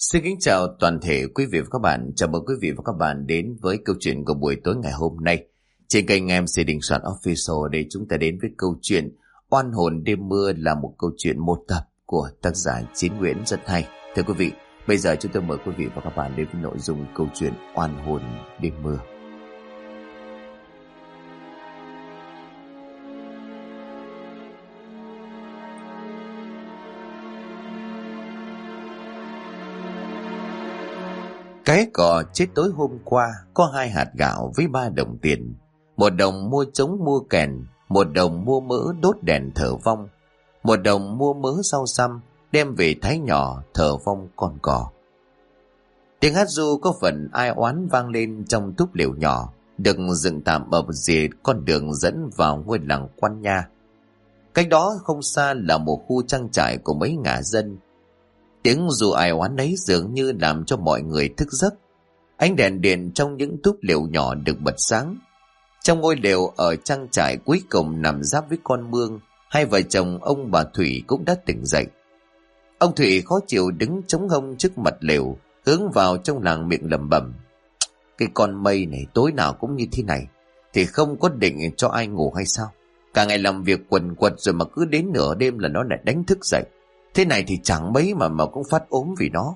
Xin kính chào toàn thể quý vị và các bạn. Chào mừng quý vị và các bạn đến với câu chuyện của buổi tối ngày hôm nay. Trên kênh MC Đình Soạn Official để chúng ta đến với câu chuyện Oan hồn đêm mưa, là một câu chuyện một tập của tác giả Chiến Nguyễn rất hay. Thưa quý vị, bây giờ chúng tôi mời quý vị và các bạn đến với nội dung câu chuyện Oan hồn đêm mưa. Cái cò chết tối hôm qua có 2 hạt gạo với 3 đồng tiền. 1 đồng mua trống mua kèn, 1 đồng mua mỡ đốt đèn thờ vong, 1 đồng mua mớ rau xăm đem về thái nhỏ thờ vong con cò. Tiếng hát ru có phần ai oán vang lên trong túp lều nhỏ, được dựng tạm ở rìa con đường dẫn vào ngôi làng Quan Nha. Cách đó không xa là một khu trang trại của mấy ngả dân. Tiếng ru ai oán ấy dường như làm cho mọi người thức giấc. Ánh đèn điện trong những túp lều nhỏ được bật sáng. Trong ngôi lều ở trang trại cuối cùng nằm giáp với con mương, hai vợ chồng ông bà Thủy cũng đã tỉnh dậy. Ông Thủy khó chịu đứng chống hông trước mặt lều, hướng vào trong làng miệng lẩm bẩm: cái con mây này tối nào cũng như thế này, thì không có định cho ai ngủ hay sao? Cả ngày làm việc quần quật rồi mà cứ đến nửa đêm là nó lại đánh thức dậy. Thế này thì chẳng mấy mà cũng phát ốm vì nó.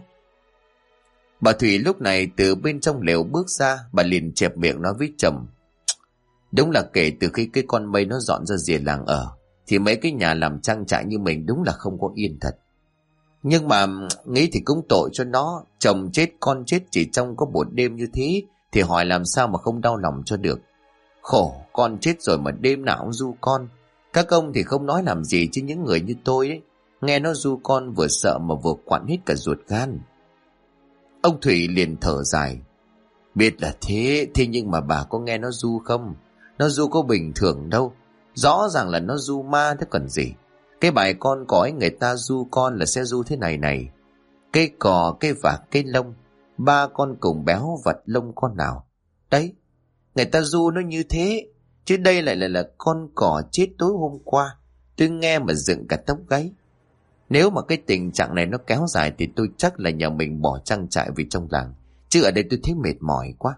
Bà Thủy lúc này từ bên trong lều bước ra, bà liền chẹp miệng nói với chồng: đúng là kể từ khi cái con mây nó dọn ra rìa làng ở, thì mấy cái nhà làm trang trại như mình đúng là không có yên thật. Nhưng mà nghĩ thì cũng tội cho nó, chồng chết con chết chỉ trong có một đêm như thế, thì hỏi làm sao mà không đau lòng cho được. Khổ, con chết rồi mà đêm nào cũng ru con. Các ông thì không nói làm gì, chứ những người như tôi ấy, nghe nó ru con vừa sợ mà vừa quặn hết cả ruột gan. Ông Thủy liền thở dài: biết là thế nhưng mà bà có nghe nó ru không? Nó ru có bình thường đâu, rõ ràng là nó ru ma thế còn gì. Cái bài con cò ấy người ta ru con là sẽ ru thế này này: cây cò, cây vạc, cây lông, 3 con cùng béo vật lông con nào. Đấy, người ta ru nó như thế. Chứ đây lại là con cò chết tối hôm qua. Tôi nghe mà dựng cả tóc gáy. Nếu mà cái tình trạng này nó kéo dài thì tôi chắc là nhà mình bỏ trang trại về trong làng. Chứ ở đây tôi thấy mệt mỏi quá.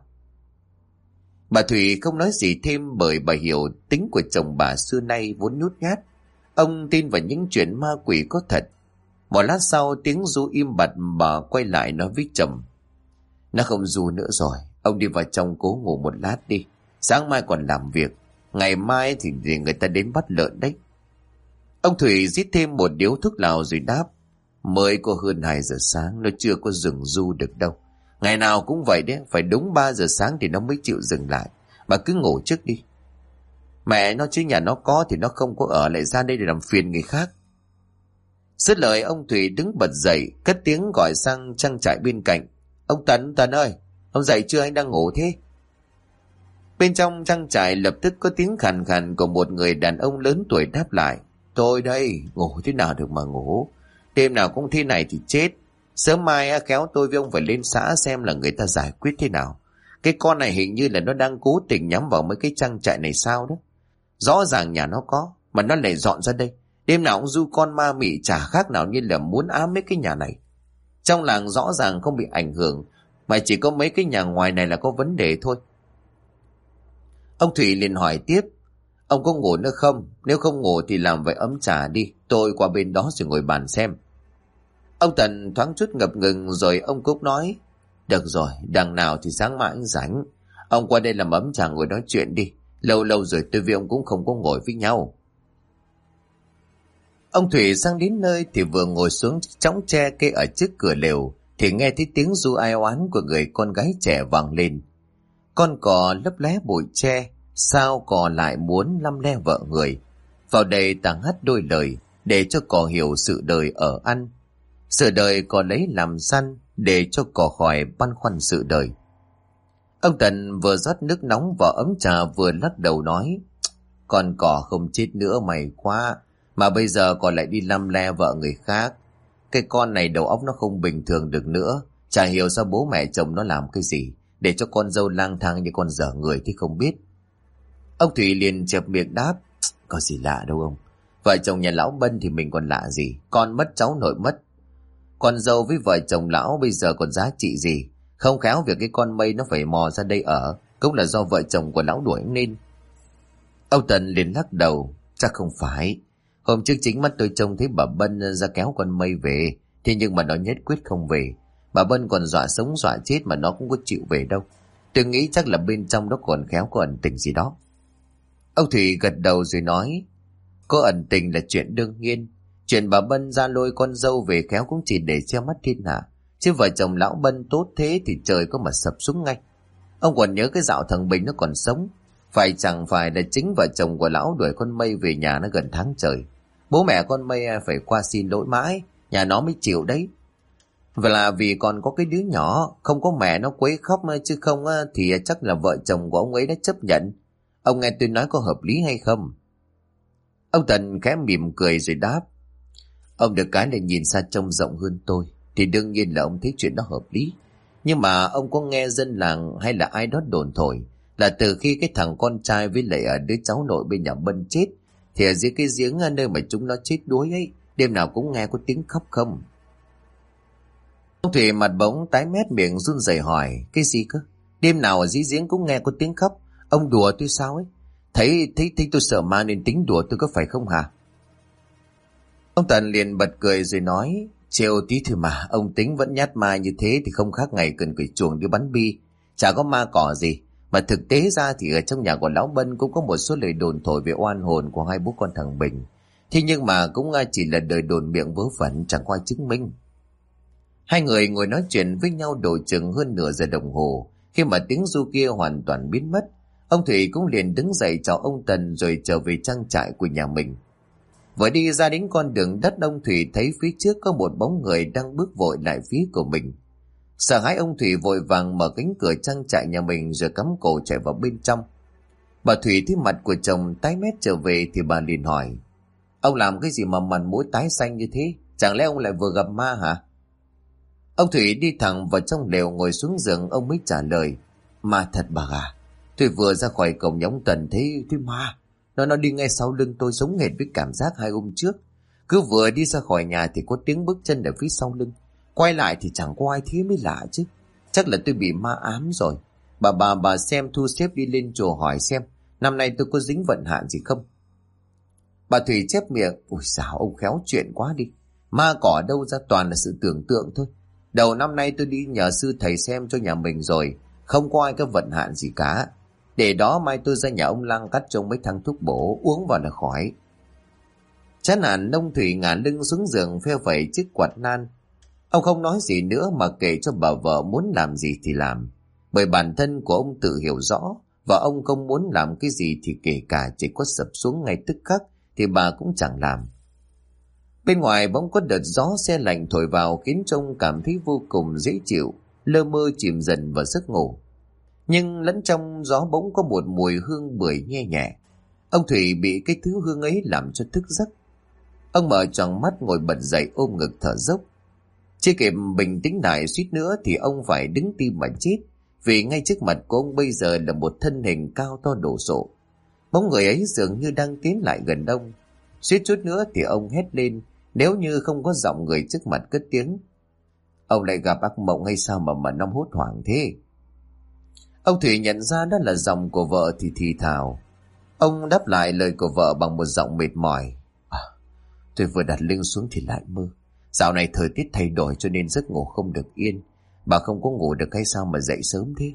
Bà Thủy không nói gì thêm, bởi bà hiểu tính của chồng bà xưa nay vốn nhút nhát. Ông tin vào những chuyện ma quỷ có thật. Một lát sau tiếng ru im bặt, bà quay lại nói với chồng: nó không ru nữa rồi, ông đi vào trong cố ngủ một lát đi. Sáng mai còn làm việc, ngày mai thì người ta đến bắt lợn đấy. Ông Thủy rít thêm một điếu thuốc lào rồi đáp: mới có hơn 2 giờ sáng, nó chưa có dừng ru được đâu. Ngày nào cũng vậy đấy, phải đúng 3 giờ sáng thì nó mới chịu dừng lại. Bà cứ ngủ trước đi. Mẹ nó chứ nhà nó có thì nó không có ở lại ra đây để làm phiền người khác. Dứt lời ông Thủy đứng bật dậy, cất tiếng gọi sang trang trại bên cạnh: ông Tần ơi, ông dậy chưa, anh đang ngủ thế? Bên trong trang trại lập tức có tiếng khàn khàn của một người đàn ông lớn tuổi đáp lại: tôi đây, ngủ thế nào được mà ngủ. Đêm nào cũng thế này thì chết. Sớm mai khéo tôi với ông phải lên xã xem là người ta giải quyết thế nào. Cái con này hình như là nó đang cố tình nhắm vào mấy cái trang trại này sao đó. Rõ ràng nhà nó có, mà nó lại dọn ra đây. Đêm nào cũng ru con ma mị, chả khác nào như là muốn ám mấy cái nhà này. Trong làng rõ ràng không bị ảnh hưởng, mà chỉ có mấy cái nhà ngoài này là có vấn đề thôi. Ông Thủy liền hỏi tiếp: ông có ngủ nữa không? Nếu không ngủ thì làm vậy ấm trà đi, tôi qua bên đó rồi ngồi bàn xem. Ông Tần thoáng chút ngập ngừng rồi ông Cúc nói: được rồi, đằng nào thì sáng mai anh rảnh. Ông qua đây làm ấm trà ngồi nói chuyện đi. Lâu lâu rồi tôi với ông cũng không có ngồi với nhau. Ông Thủy sang đến nơi thì vừa ngồi xuống chõng tre kê ở trước cửa lều thì nghe thấy tiếng ru ai oán của người con gái trẻ vang lên. Con cò lấp lé bụi tre, sao cò lại muốn lăm le vợ người. Vào đây ta hát đôi lời để cho cò hiểu sự đời ở ăn. Sự đời cò lấy làm săn để cho cò khỏi băn khoăn sự đời. Ông Tần vừa rót nước nóng vào ấm trà vừa lắc đầu nói: con cò không chết nữa mày quá, mà bây giờ còn lại đi lăm le vợ người khác. Cái con này đầu óc nó không bình thường được nữa. Chả hiểu sao bố mẹ chồng nó làm cái gì để cho con dâu lang thang như con dở người thì không biết. Ông Thủy liền chẹp miệng đáp: có gì lạ đâu ông. Vợ chồng nhà lão Bân thì mình còn lạ gì. Con mất cháu nội mất. Con dâu với vợ chồng lão bây giờ còn giá trị gì? Không khéo việc cái con Mây nó phải mò ra đây ở, cũng là do vợ chồng của lão đuổi nên. Ông Tần liền lắc đầu. Chắc không phải. Hôm trước chính mắt tôi trông thấy bà Bân ra kéo con Mây về, thế nhưng mà nó nhất quyết không về. Bà Bân còn dọa sống dọa chết mà nó cũng có chịu về đâu. Tôi nghĩ chắc là bên trong đó còn khéo có ẩn tình gì đó. Ông Thủy gật đầu rồi nói, có ẩn tình là chuyện đương nhiên. Chuyện bà Bân ra lôi con dâu về khéo cũng chỉ để che mắt thiên hạ. Chứ vợ chồng lão Bân tốt thế thì trời có mà sập xuống ngay. Ông còn nhớ cái dạo thằng Bình nó còn sống. Chẳng phải là chính vợ chồng của lão đuổi con Mây về nhà nó gần tháng trời. Bố mẹ con Mây phải qua xin lỗi mãi, nhà nó mới chịu đấy. Và là vì còn có cái đứa nhỏ, không có mẹ nó quấy khóc, chứ không thì chắc là vợ chồng của ông ấy đã chấp nhận. Ông nghe tôi nói có hợp lý hay không? Ông Tần khẽ mỉm cười rồi đáp, ông được cái là nhìn xa trông rộng hơn tôi, thì đương nhiên là ông thấy chuyện đó hợp lý. Nhưng mà ông có nghe dân làng hay là ai đó đồn thổi là từ khi cái thằng con trai với lại đứa cháu nội bên nhà Bân chết, thì ở dưới cái giếng nơi mà chúng nó chết đuối ấy, đêm nào cũng nghe có tiếng khóc không? Ông Thủy mặt bỗng tái mét, miệng run rẩy hỏi, cái gì cơ? Đêm nào ở dưới giếng cũng nghe có tiếng khóc? Ông đùa tôi sao ấy? Thấy tôi sợ ma nên tính đùa tôi có phải không hả? Ông Tần liền bật cười rồi nói, trêu tí thôi mà, ông tính vẫn nhát ma như thế thì không khác ngày cần cởi chuồng đi bắn bi. Chả có ma cỏ gì. Mà thực tế ra thì ở trong nhà của lão Bân cũng có một số lời đồn thổi về oan hồn của hai bố con thằng Bình. Thế nhưng mà cũng chỉ là đời đồn miệng vớ vẩn, chẳng có ai chứng minh. Hai người ngồi nói chuyện với nhau độ chừng hơn nửa giờ đồng hồ. Khi mà tiếng ru kia hoàn toàn biến mất, ông Thủy cũng liền đứng dậy chào ông Tần rồi trở về trang trại của nhà mình. Vừa đi ra đến con đường đất, ông Thủy thấy phía trước có một bóng người đang bước vội lại phía của mình. Sợ hãi, ông Thủy vội vàng mở cánh cửa trang trại nhà mình rồi cắm cổ chạy vào bên trong. Bà Thủy thấy mặt của chồng tái mét trở về thì bà liền hỏi, ông làm cái gì mà mặt mũi tái xanh như thế? Chẳng lẽ ông lại vừa gặp ma hả? Ông Thủy đi thẳng vào trong lều ngồi xuống giường, ông mới trả lời, ma thật bà à. Tôi vừa ra khỏi cổng nhà ông Tần thấy ma. Nó đi ngay sau lưng tôi giống hệt với cảm giác 2 hôm trước. Cứ vừa đi ra khỏi nhà thì có tiếng bước chân ở phía sau lưng. Quay lại thì chẳng có ai, thế mới lạ chứ. Chắc là tôi bị ma ám rồi. Bà xem thu xếp đi lên chùa hỏi xem năm nay tôi có dính vận hạn gì không. Bà Thủy chép miệng, ôi sao ông khéo chuyện quá đi. Ma cỏ đâu ra, toàn là sự tưởng tượng thôi. Đầu năm nay tôi đi nhờ sư thầy xem cho nhà mình rồi, không có ai có vận hạn gì cả. Để đó mai tôi ra nhà ông Lăng cắt cho mấy thằng thuốc bổ uống vào là khỏi. Chán nản, ông Thủy ngả lưng xuống giường phe phẩy chiếc quạt nan. Ông không nói gì nữa mà kể cho bà vợ muốn làm gì thì làm. Bởi bản thân của ông tự hiểu rõ, và ông không muốn làm cái gì thì kể cả chỉ có sập xuống ngay tức khắc thì bà cũng chẳng làm. Bên ngoài bỗng có đợt gió se lạnh thổi vào khiến cho ông cảm thấy vô cùng dễ chịu, lơ mơ chìm dần vào giấc ngủ. Nhưng lẫn trong gió bỗng có một mùi hương bưởi nhẹ nhẹ. Ông Thủy bị cái thứ hương ấy làm cho thức giấc. Ông mở tròn mắt ngồi bật dậy ôm ngực thở dốc. Chưa kịp bình tĩnh lại suýt nữa thì ông phải đứng tim mà chết, vì ngay trước mặt của ông bây giờ là một thân hình cao to đồ sộ. Bóng người ấy dường như đang tiến lại gần ông. Suýt chút nữa thì ông hét lên nếu như không có giọng người trước mặt cất tiếng, ông lại gặp ác mộng hay sao mà ông hốt hoảng thế? Ông Thủy nhận ra đó là giọng của vợ thì thào. Ông đáp lại lời của vợ bằng một giọng mệt mỏi. Tôi vừa đặt lưng xuống thì lại mơ. Dạo này thời tiết thay đổi cho nên giấc ngủ không được yên. Bà không có ngủ được hay sao mà dậy sớm thế?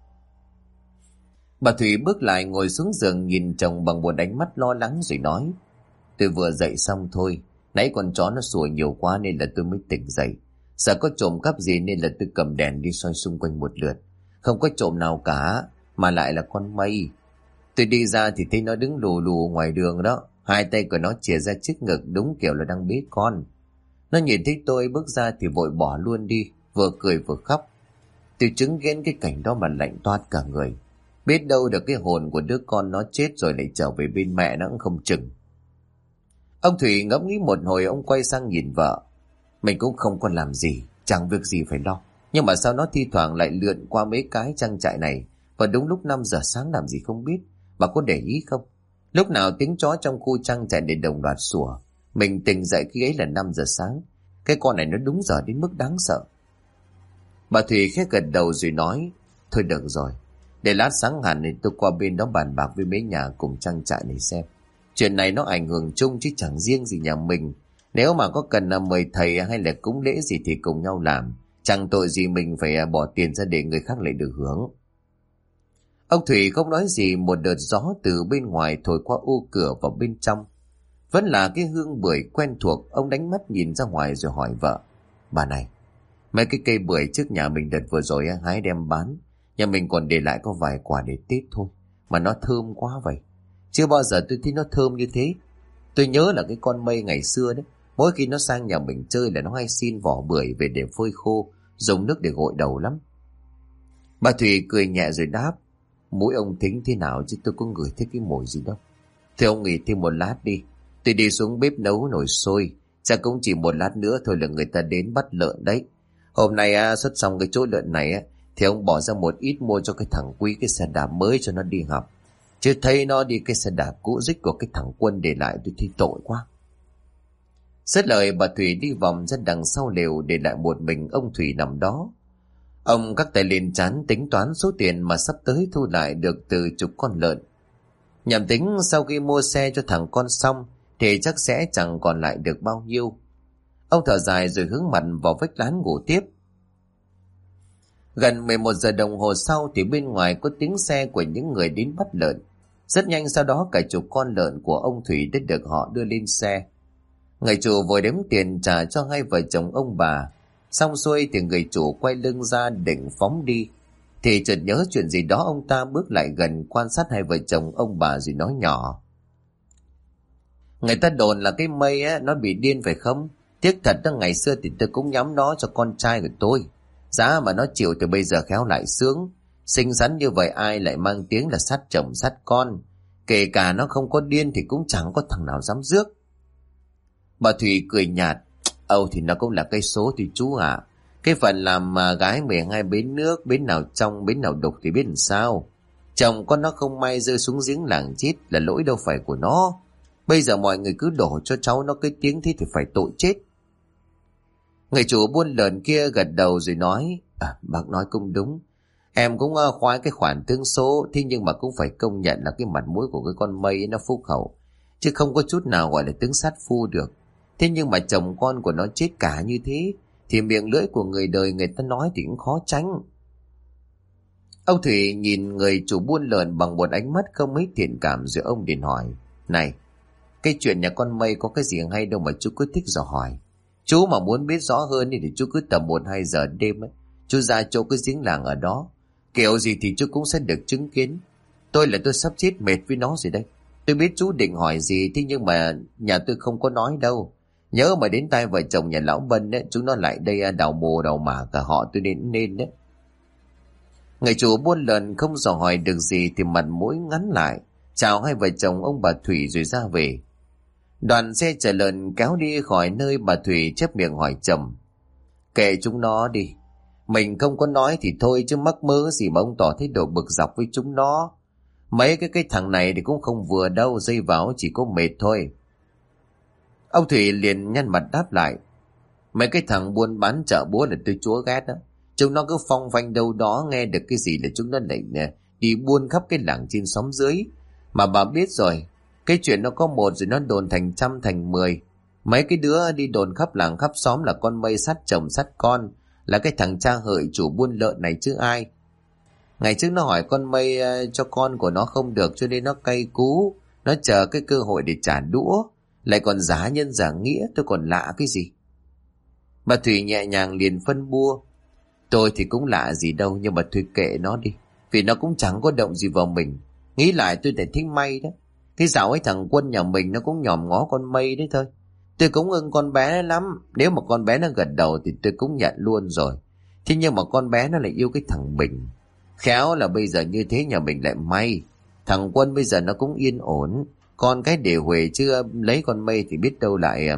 Bà Thủy bước lại ngồi xuống giường nhìn chồng bằng một ánh mắt lo lắng rồi nói, tôi vừa dậy xong thôi. Nãy con chó nó sủa nhiều quá nên là tôi mới tỉnh dậy. Sợ có trộm cắp gì nên là tôi cầm đèn đi soi xung quanh một lượt. Không có trộm nào cả, mà lại là con Mây. Tôi đi ra thì thấy nó đứng lù lù ngoài đường đó. Hai tay của nó chìa ra trước ngực đúng kiểu là đang bế con. Nó nhìn thấy tôi bước ra thì vội bỏ luôn đi, vừa cười vừa khóc. Tôi chứng kiến cái cảnh đó mà lạnh toát cả người. Biết đâu được cái hồn của đứa con nó chết rồi lại trở về bên mẹ nó cũng không chừng. Ông Thủy ngẫm nghĩ một hồi, ông quay sang nhìn vợ. Mình cũng không còn làm gì, chẳng việc gì phải lo. Nhưng mà sao nó thi thoảng lại lượn qua mấy cái trang trại này và đúng lúc 5 giờ sáng làm gì không biết. Bà có để ý không? Lúc nào tiếng chó trong khu trang trại để đồng loạt sủa. Mình tỉnh dậy khi ấy là 5 giờ sáng. Cái con này nó đúng giờ đến mức đáng sợ. Bà Thủy khẽ gật đầu rồi nói, thôi được rồi, để lát sáng hẳn thì tôi qua bên đó bàn bạc với mấy nhà cùng trang trại này xem. Chuyện này nó ảnh hưởng chung chứ chẳng riêng gì nhà mình. Nếu mà có cần mời thầy hay là cúng lễ gì thì cùng nhau làm. Chẳng tội gì mình phải bỏ tiền ra để người khác lại được hưởng. Ông Thủy không nói gì, một đợt gió từ bên ngoài thổi qua ô cửa vào bên trong. Vẫn là cái hương bưởi quen thuộc. Ông đánh mắt nhìn ra ngoài rồi hỏi vợ, bà này, mấy cái cây bưởi trước nhà mình đợt vừa rồi hái đem bán. Nhà mình còn để lại có vài quả để Tết thôi, mà nó thơm quá vậy. Chưa bao giờ tôi thấy nó thơm như thế. Tôi nhớ là cái con Mây ngày xưa đấy, mỗi khi nó sang nhà mình chơi là nó hay xin vỏ bưởi về để phơi khô, dùng nước để gội đầu lắm. Bà Thủy cười nhẹ rồi đáp, mũi ông thính thế nào chứ tôi có ngửi thấy cái mùi gì đâu. Thế ông nghỉ thêm một lát đi, tôi đi xuống bếp nấu nồi sôi. Chắc cũng chỉ một lát nữa thôi là người ta đến bắt lợn đấy. Hôm nay xuất xong cái chỗ lợn này thì ông bỏ ra một ít mua cho cái thằng Quý cái xe đạp mới cho nó đi học. Chứ thấy nó đi cái xe đạp cũ rích của cái thằng Quân để lại tôi thấy tội quá. Dứt lời bà Thủy đi vòng ra đằng sau lều, để lại một mình ông Thủy nằm đó. Ông cắt tay lên trán tính toán số tiền mà sắp tới thu lại được từ chục con lợn. Nhằm tính sau khi mua xe cho thằng con xong thì chắc sẽ chẳng còn lại được bao nhiêu. Ông thở dài rồi hướng mặt vào vách lán ngủ tiếp. Gần 11 giờ đồng hồ sau thì bên ngoài có tiếng xe của những người đến bắt lợn. Rất nhanh sau đó cả chục con lợn của ông Thủy đã được họ đưa lên xe. Người chủ vội đếm tiền trả cho hai vợ chồng ông bà. Xong xuôi thì người chủ quay lưng ra định phóng đi. Thì chợt nhớ chuyện gì đó, ông ta bước lại gần quan sát hai vợ chồng ông bà rồi nói nhỏ. Người ta đồn là cái Mây nó bị điên phải không? Tiếc thật đó, ngày xưa thì tôi cũng nhắm nó cho con trai của tôi. Giá mà nó chịu thì bây giờ khéo lại sướng. Xinh xắn như vậy ai lại mang tiếng là sát chồng sát con. Kể cả nó không có điên thì cũng chẳng có thằng nào dám rước. Bà Thủy cười nhạt. Âu thì nó cũng là cây số thì chú ạ. Cái phần làm mà gái 12 bến nước, bến nào trong bến nào đục thì biết làm sao. Chồng con nó không may rơi xuống giếng làng chết là lỗi đâu phải của nó. Bây giờ mọi người cứ đổ cho cháu nó cái tiếng thế thì phải tội chết. Người chủ buôn lợn kia gật đầu rồi nói, bác nói cũng đúng. Em cũng khoái cái khoản tương số, thế nhưng mà cũng phải công nhận là cái mặt mũi của cái con Mây ấy nó phúc hậu, chứ không có chút nào gọi là tướng sát phu được. Thế nhưng mà chồng con của nó chết cả như thế, thì miệng lưỡi của người đời người ta nói thì cũng khó tránh. Ông Thủy nhìn người chủ buôn lợn bằng một ánh mắt không mấy thiện cảm rồi ông liền hỏi, này, cái chuyện nhà con Mây có cái gì hay đâu mà chú cứ thích dò hỏi. Chú mà muốn biết rõ hơn thì chú cứ tầm 1-2 giờ đêm ấy, chú ra chỗ cái giếng làng ở đó. Kiểu gì thì chú cũng sẽ được chứng kiến. Tôi sắp chết mệt với nó rồi đây. Tôi biết chú định hỏi gì, thế nhưng mà nhà tôi không có nói đâu. Nhớ mà đến tai vợ chồng nhà lão Bân ấy, chúng nó lại đây đào mồ đào mả cả họ tôi nên đấy. Người chủ buôn lợn không dò hỏi được gì thì mặt mũi ngắn lại, chào hai vợ chồng ông bà Thủy rồi ra về. Đoàn xe chở lợn kéo đi khỏi nơi bà Thủy chép miệng hỏi chồng, kệ chúng nó đi, mình không có nói thì thôi chứ mắc mớ gì mà ông tỏ thái độ bực dọc với chúng nó. Mấy cái thằng này thì cũng không vừa đâu, dây vào chỉ có mệt thôi. Ông Thủy liền nhăn mặt đáp lại, mấy cái thằng buôn bán chợ búa là tôi chúa ghét đó. Chúng nó cứ phong phanh đâu đó, nghe được cái gì là chúng nó lại đi buôn khắp cái làng trên xóm dưới. Mà bà biết rồi, cái chuyện nó có một rồi nó đồn thành trăm thành 10. Mấy cái đứa đi đồn khắp làng khắp xóm là con Mây sát chồng sát con, là cái thằng cha hợi chủ buôn lợn này chứ ai. Ngày trước nó hỏi con Mây cho con của nó không được cho nên nó cay cú, nó chờ cái cơ hội để trả đũa, lại còn giả nhân giả nghĩa, tôi còn lạ cái gì. Bà Thủy nhẹ nhàng liền phân bua, tôi thì cũng lạ gì đâu, nhưng mà thôi kệ nó đi, vì nó cũng chẳng có động gì vào mình. Nghĩ lại tôi thấy thích May đó. Cái dạo ấy thằng Quân nhà mình nó cũng nhòm ngó con Mây đấy thôi. Tôi cũng ưng con bé lắm. Nếu mà con bé nó gật đầu thì tôi cũng nhận luôn rồi. Thế nhưng mà con bé nó lại yêu cái thằng Bình. Khéo là bây giờ như thế nhà mình lại may. Thằng Quân bây giờ nó cũng yên ổn. Con cái để Huệ chưa lấy con Mây thì biết đâu lại...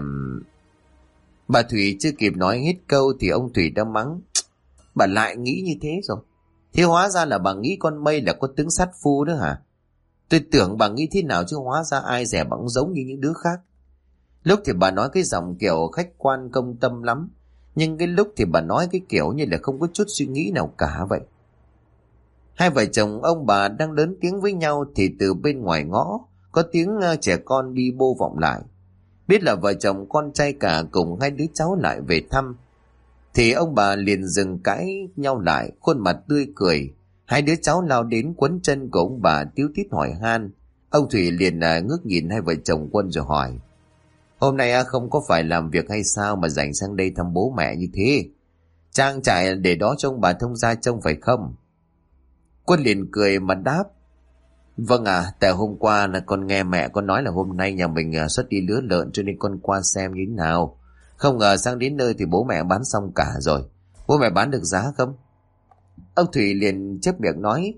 Bà Thủy chưa kịp nói hết câu thì ông Thủy đã mắng, bà lại nghĩ như thế rồi. Thế hóa ra là bà nghĩ con Mây là có tướng sát phu đó hả? Tôi tưởng bà nghĩ thế nào chứ hóa ra ai dè bằng giống như những đứa khác. Lúc thì bà nói cái giọng kiểu khách quan công tâm lắm, nhưng cái lúc thì bà nói cái kiểu như là không có chút suy nghĩ nào cả vậy. Hai vợ chồng ông bà đang lớn tiếng với nhau thì từ bên ngoài ngõ có tiếng trẻ con đi bô vọng lại. Biết là vợ chồng con trai cả cùng hai đứa cháu lại về thăm, thì ông bà liền dừng cãi nhau lại, khuôn mặt tươi cười. Hai đứa cháu lao đến quấn chân của ông bà tíu tít hỏi han. Ông Thủy liền ngước nhìn hai vợ chồng Quân rồi hỏi: Hôm nay không có phải làm việc hay sao mà rảnh sang đây thăm bố mẹ như thế? Trang trại để đó cho ông bà thông gia trông phải không? Quân liền cười mà đáp: Vâng ạ, tại hôm qua là con nghe mẹ con nói là hôm nay nhà mình xuất đi lứa lợn, cho nên con qua xem như thế nào. Không ngờ sang đến nơi thì bố mẹ bán xong cả rồi. Bố mẹ bán được giá không? Ông Thủy liền chép miệng nói: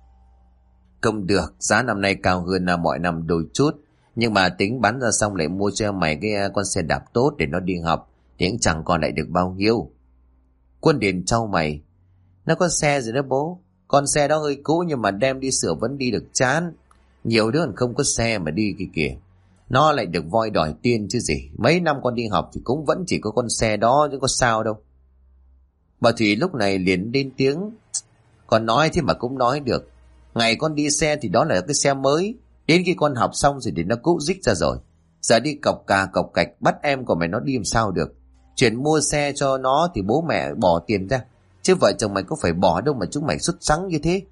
Không được, giá năm nay cao hơn mọi năm đôi chút. Nhưng mà tính bán ra xong lại mua cho mày cái con xe đạp tốt để nó đi học, thì cũng chẳng còn lại được bao nhiêu. Quân liền trao mày: Nó có xe rồi đó bố. Con xe đó hơi cũ nhưng mà đem đi sửa vẫn đi được chán. Nhiều đứa còn không có xe mà đi kìa. Nó lại được voi đòi tiền chứ gì. Mấy năm con đi học thì cũng vẫn chỉ có con xe đó chứ có sao đâu. Bà Thủy lúc này liền lên tiếng: Con nói thế mà cũng nói được. Ngày con đi xe thì đó là cái xe mới. Đến khi con học xong rồi thì nó cũ rích ra rồi. Giờ đi cọc cà cọc cạch bắt em của mày nó đi làm sao được. Chuyện mua xe cho nó thì bố mẹ bỏ tiền ra, chứ vợ chồng mày có phải bỏ đâu mà chúng mày xuất sắng như thế.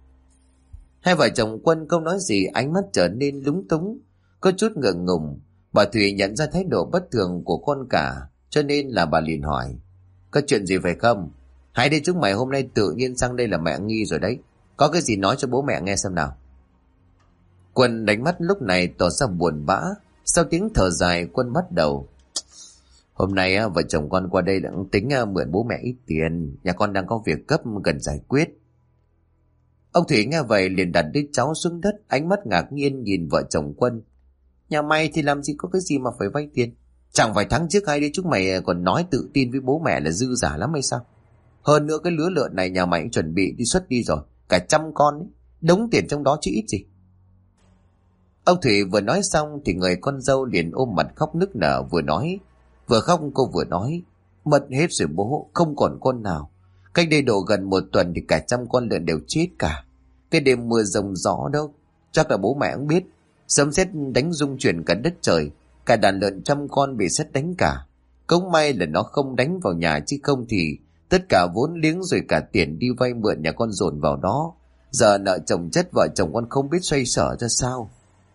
Hai vợ chồng Quân không nói gì, ánh mắt trở nên lúng túng, có chút ngượng ngùng. Bà Thủy nhận ra thái độ bất thường của con cả, cho nên là bà liền hỏi: Có chuyện gì phải không? Hai đứa chúng mày hôm nay tự nhiên sang đây là mẹ nghi rồi đấy. Có cái gì nói cho bố mẹ nghe xem nào. Quân đánh mắt lúc này tỏ ra buồn bã. Sau tiếng thở dài, Quân bắt đầu: Hôm nay vợ chồng con qua đây đang tính mượn bố mẹ ít tiền. Nhà con đang có việc cấp cần giải quyết. Ông Thủy nghe vậy liền đặt đứa cháu xuống đất, ánh mắt ngạc nhiên nhìn vợ chồng Quân. Nhà mày thì làm gì có cái gì mà phải vay tiền? Chẳng phải tháng trước hai đứa chúng mày còn nói tự tin với bố mẹ là dư giả lắm hay sao? Hơn nữa cái lứa lợn này nhà mày cũng chuẩn bị đi xuất đi rồi, cả 100 con ấy. Đống tiền trong đó chứ ít gì. Ông Thủy vừa nói xong thì người con dâu liền ôm mặt khóc nức nở, vừa khóc cô vừa nói: Mất hết rồi bố, không còn con nào. Cách đây độ gần 1 tuần thì cả 100 con lợn đều chết cả. Cái đêm mưa rồng gió đâu, chắc là bố mẹ cũng biết. Sấm sét đánh rung chuyển cả đất trời, cả đàn lợn 100 con bị sét đánh cả. Cũng may là nó không đánh vào nhà, chứ không thì tất cả vốn liếng rồi cả tiền đi vay mượn nhà con dồn vào đó. Giờ nợ chồng chất, vợ chồng con không biết xoay sở ra sao.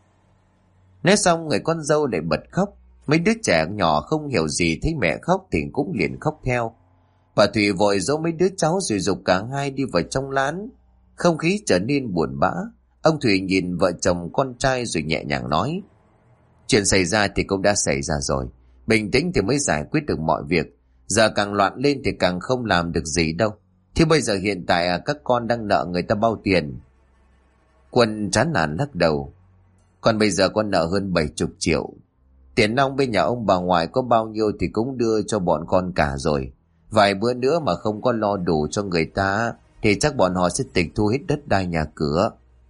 Nói xong người con dâu lại bật khóc. Mấy đứa trẻ nhỏ không hiểu gì thấy mẹ khóc thì cũng liền khóc theo. Bà Thủy vội dỗ mấy đứa cháu rồi giục cả hai đi vào trong lán. Không khí trở nên buồn bã. Ông Thủy nhìn vợ chồng con trai rồi nhẹ nhàng nói: Chuyện xảy ra thì cũng đã xảy ra rồi. Bình tĩnh thì mới giải quyết được mọi việc. Giờ càng loạn lên thì càng không làm được gì đâu. Thì bây giờ hiện tại các con đang nợ người ta bao tiền? Quân chán nản lắc đầu: Còn bây giờ con nợ hơn 70 triệu. Tiền nong bên nhà ông bà ngoại có bao nhiêu thì cũng đưa cho bọn con cả rồi. Vài bữa nữa mà không có lo đủ cho người ta thì chắc bọn họ sẽ tịch thu hết đất đai nhà cửa.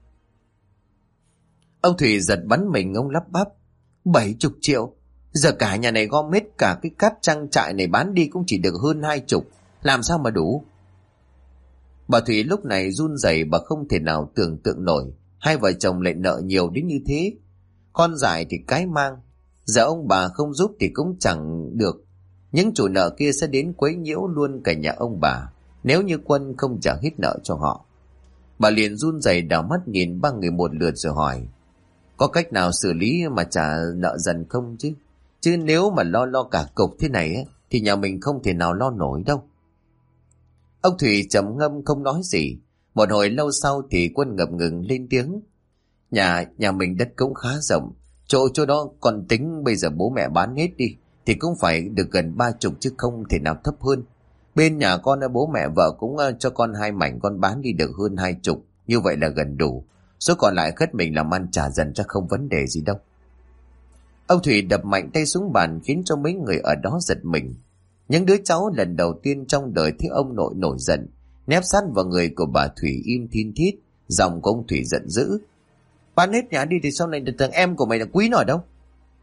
Ông Thủy giật bắn mình, ông lắp bắp: 70 triệu? Giờ cả nhà này gom hết cả cái cát trang trại này bán đi cũng chỉ được hơn 20, làm sao mà đủ? Bà Thủy lúc này run rẩy, bà không thể nào tưởng tượng nổi hai vợ chồng lại nợ nhiều đến như thế. Con dại thì cái mang, giờ ông bà không giúp thì cũng chẳng được. Những chủ nợ kia sẽ đến quấy nhiễu luôn cả nhà ông bà nếu như Quân không trả hết nợ cho họ. Bà liền run rẩy đảo mắt nhìn ba người một lượt rồi hỏi: Có cách nào xử lý mà trả nợ dần không chứ? Chứ nếu mà lo cả cục thế này ấy, thì nhà mình không thể nào lo nổi đâu. Ông Thủy trầm ngâm không nói gì. Một hồi lâu sau thì Quân ngập ngừng lên tiếng: Nhà mình đất cũng khá rộng. Chỗ đó còn tính bây giờ bố mẹ bán hết đi thì cũng phải được gần 30 chứ không thể nào thấp hơn. Bên nhà con bố mẹ vợ cũng cho con 2 mảnh, con bán đi được hơn 20. Như vậy là gần đủ. Số còn lại khất mình làm ăn trả dần chắc không vấn đề gì đâu. Ông Thủy đập mạnh tay xuống bàn khiến cho mấy người ở đó giật mình. Những đứa cháu lần đầu tiên trong đời thấy ông nội nổi giận, nép sát vào người của bà Thủy im thin thít. Giọng của ông Thủy giận dữ: Bán hết nhà đi thì sau này được thằng em của mày là quý nổi đâu.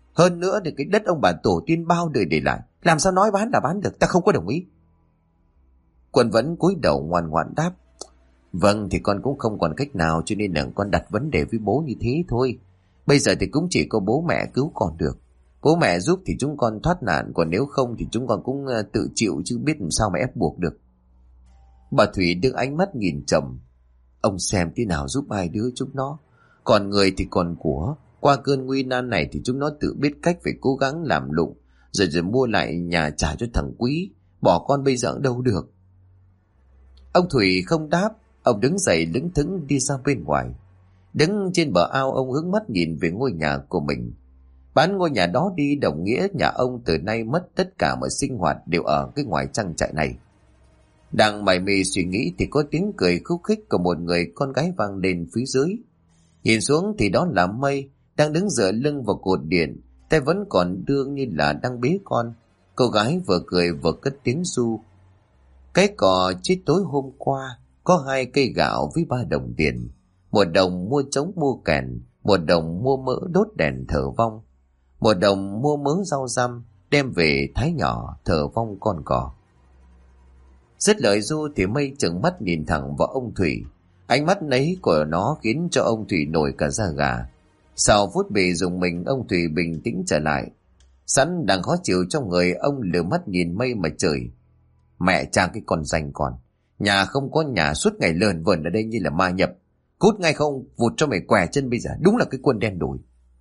Hơn nữa thì cái đất ông bà tổ tiên bao đời để lại, làm sao nói bán là bán được, ta không có đồng ý. Quân vẫn cúi đầu ngoan ngoãn đáp: Vâng, thì con cũng không còn cách nào, cho nên là con đặt vấn đề với bố như thế thôi. Bây giờ thì cũng chỉ có bố mẹ cứu con được. Bố mẹ giúp thì chúng con thoát nạn, còn nếu không thì chúng con cũng tự chịu, chứ biết làm sao mà ép buộc được. Bà Thủy đưa ánh mắt nhìn chồng: Ông xem thế nào giúp hai đứa chúng nó. Còn người thì còn của. Qua cơn nguy nan này thì chúng nó tự biết cách phải cố gắng làm lụng, rồi mua lại nhà trả cho thằng Quý. Bỏ con bây giờ đâu được. Ông Thủy không đáp. Ông đứng dậy lững thững đi ra bên ngoài. Đứng trên bờ ao, ông hướng mắt nhìn về ngôi nhà của mình. Bán ngôi nhà đó đi đồng nghĩa nhà ông từ nay mất tất cả mọi sinh hoạt đều ở cái ngoài trang trại này. Đang mải mê suy nghĩ thì có tiếng cười khúc khích của một người con gái vang lên phía dưới. Nhìn xuống thì đó là Mây, đang đứng dựa lưng vào cột điện, tay vẫn còn đưa như là đang bế con. Cô gái vừa cười vừa cất tiếng ru: Cái cò chết tối hôm qua có 2 cây gạo với 3 đồng tiền. 1 đồng mua trống mua kèn, 1 đồng mua mỡ đốt đèn thờ vong, 1 đồng mua mớ rau răm đem về thái nhỏ thờ vong con cò. Dứt lời ru thì Mây trừng mắt nhìn thẳng vào ông Thủy. Ánh mắt nấy của nó khiến cho ông Thủy nổi cả da gà. Sau phút bị dùng mình, ông Thủy bình tĩnh trở lại. Sẵn đang khó chịu trong người, ông lừa mắt nhìn Mây mà chửi: Mẹ cha cái con danh con, nhà không có nhà, suốt ngày lờn vờn ở đây như là ma nhập. Cút ngay không vụt cho mày què chân bây giờ, đúng là cái quân đen đủi.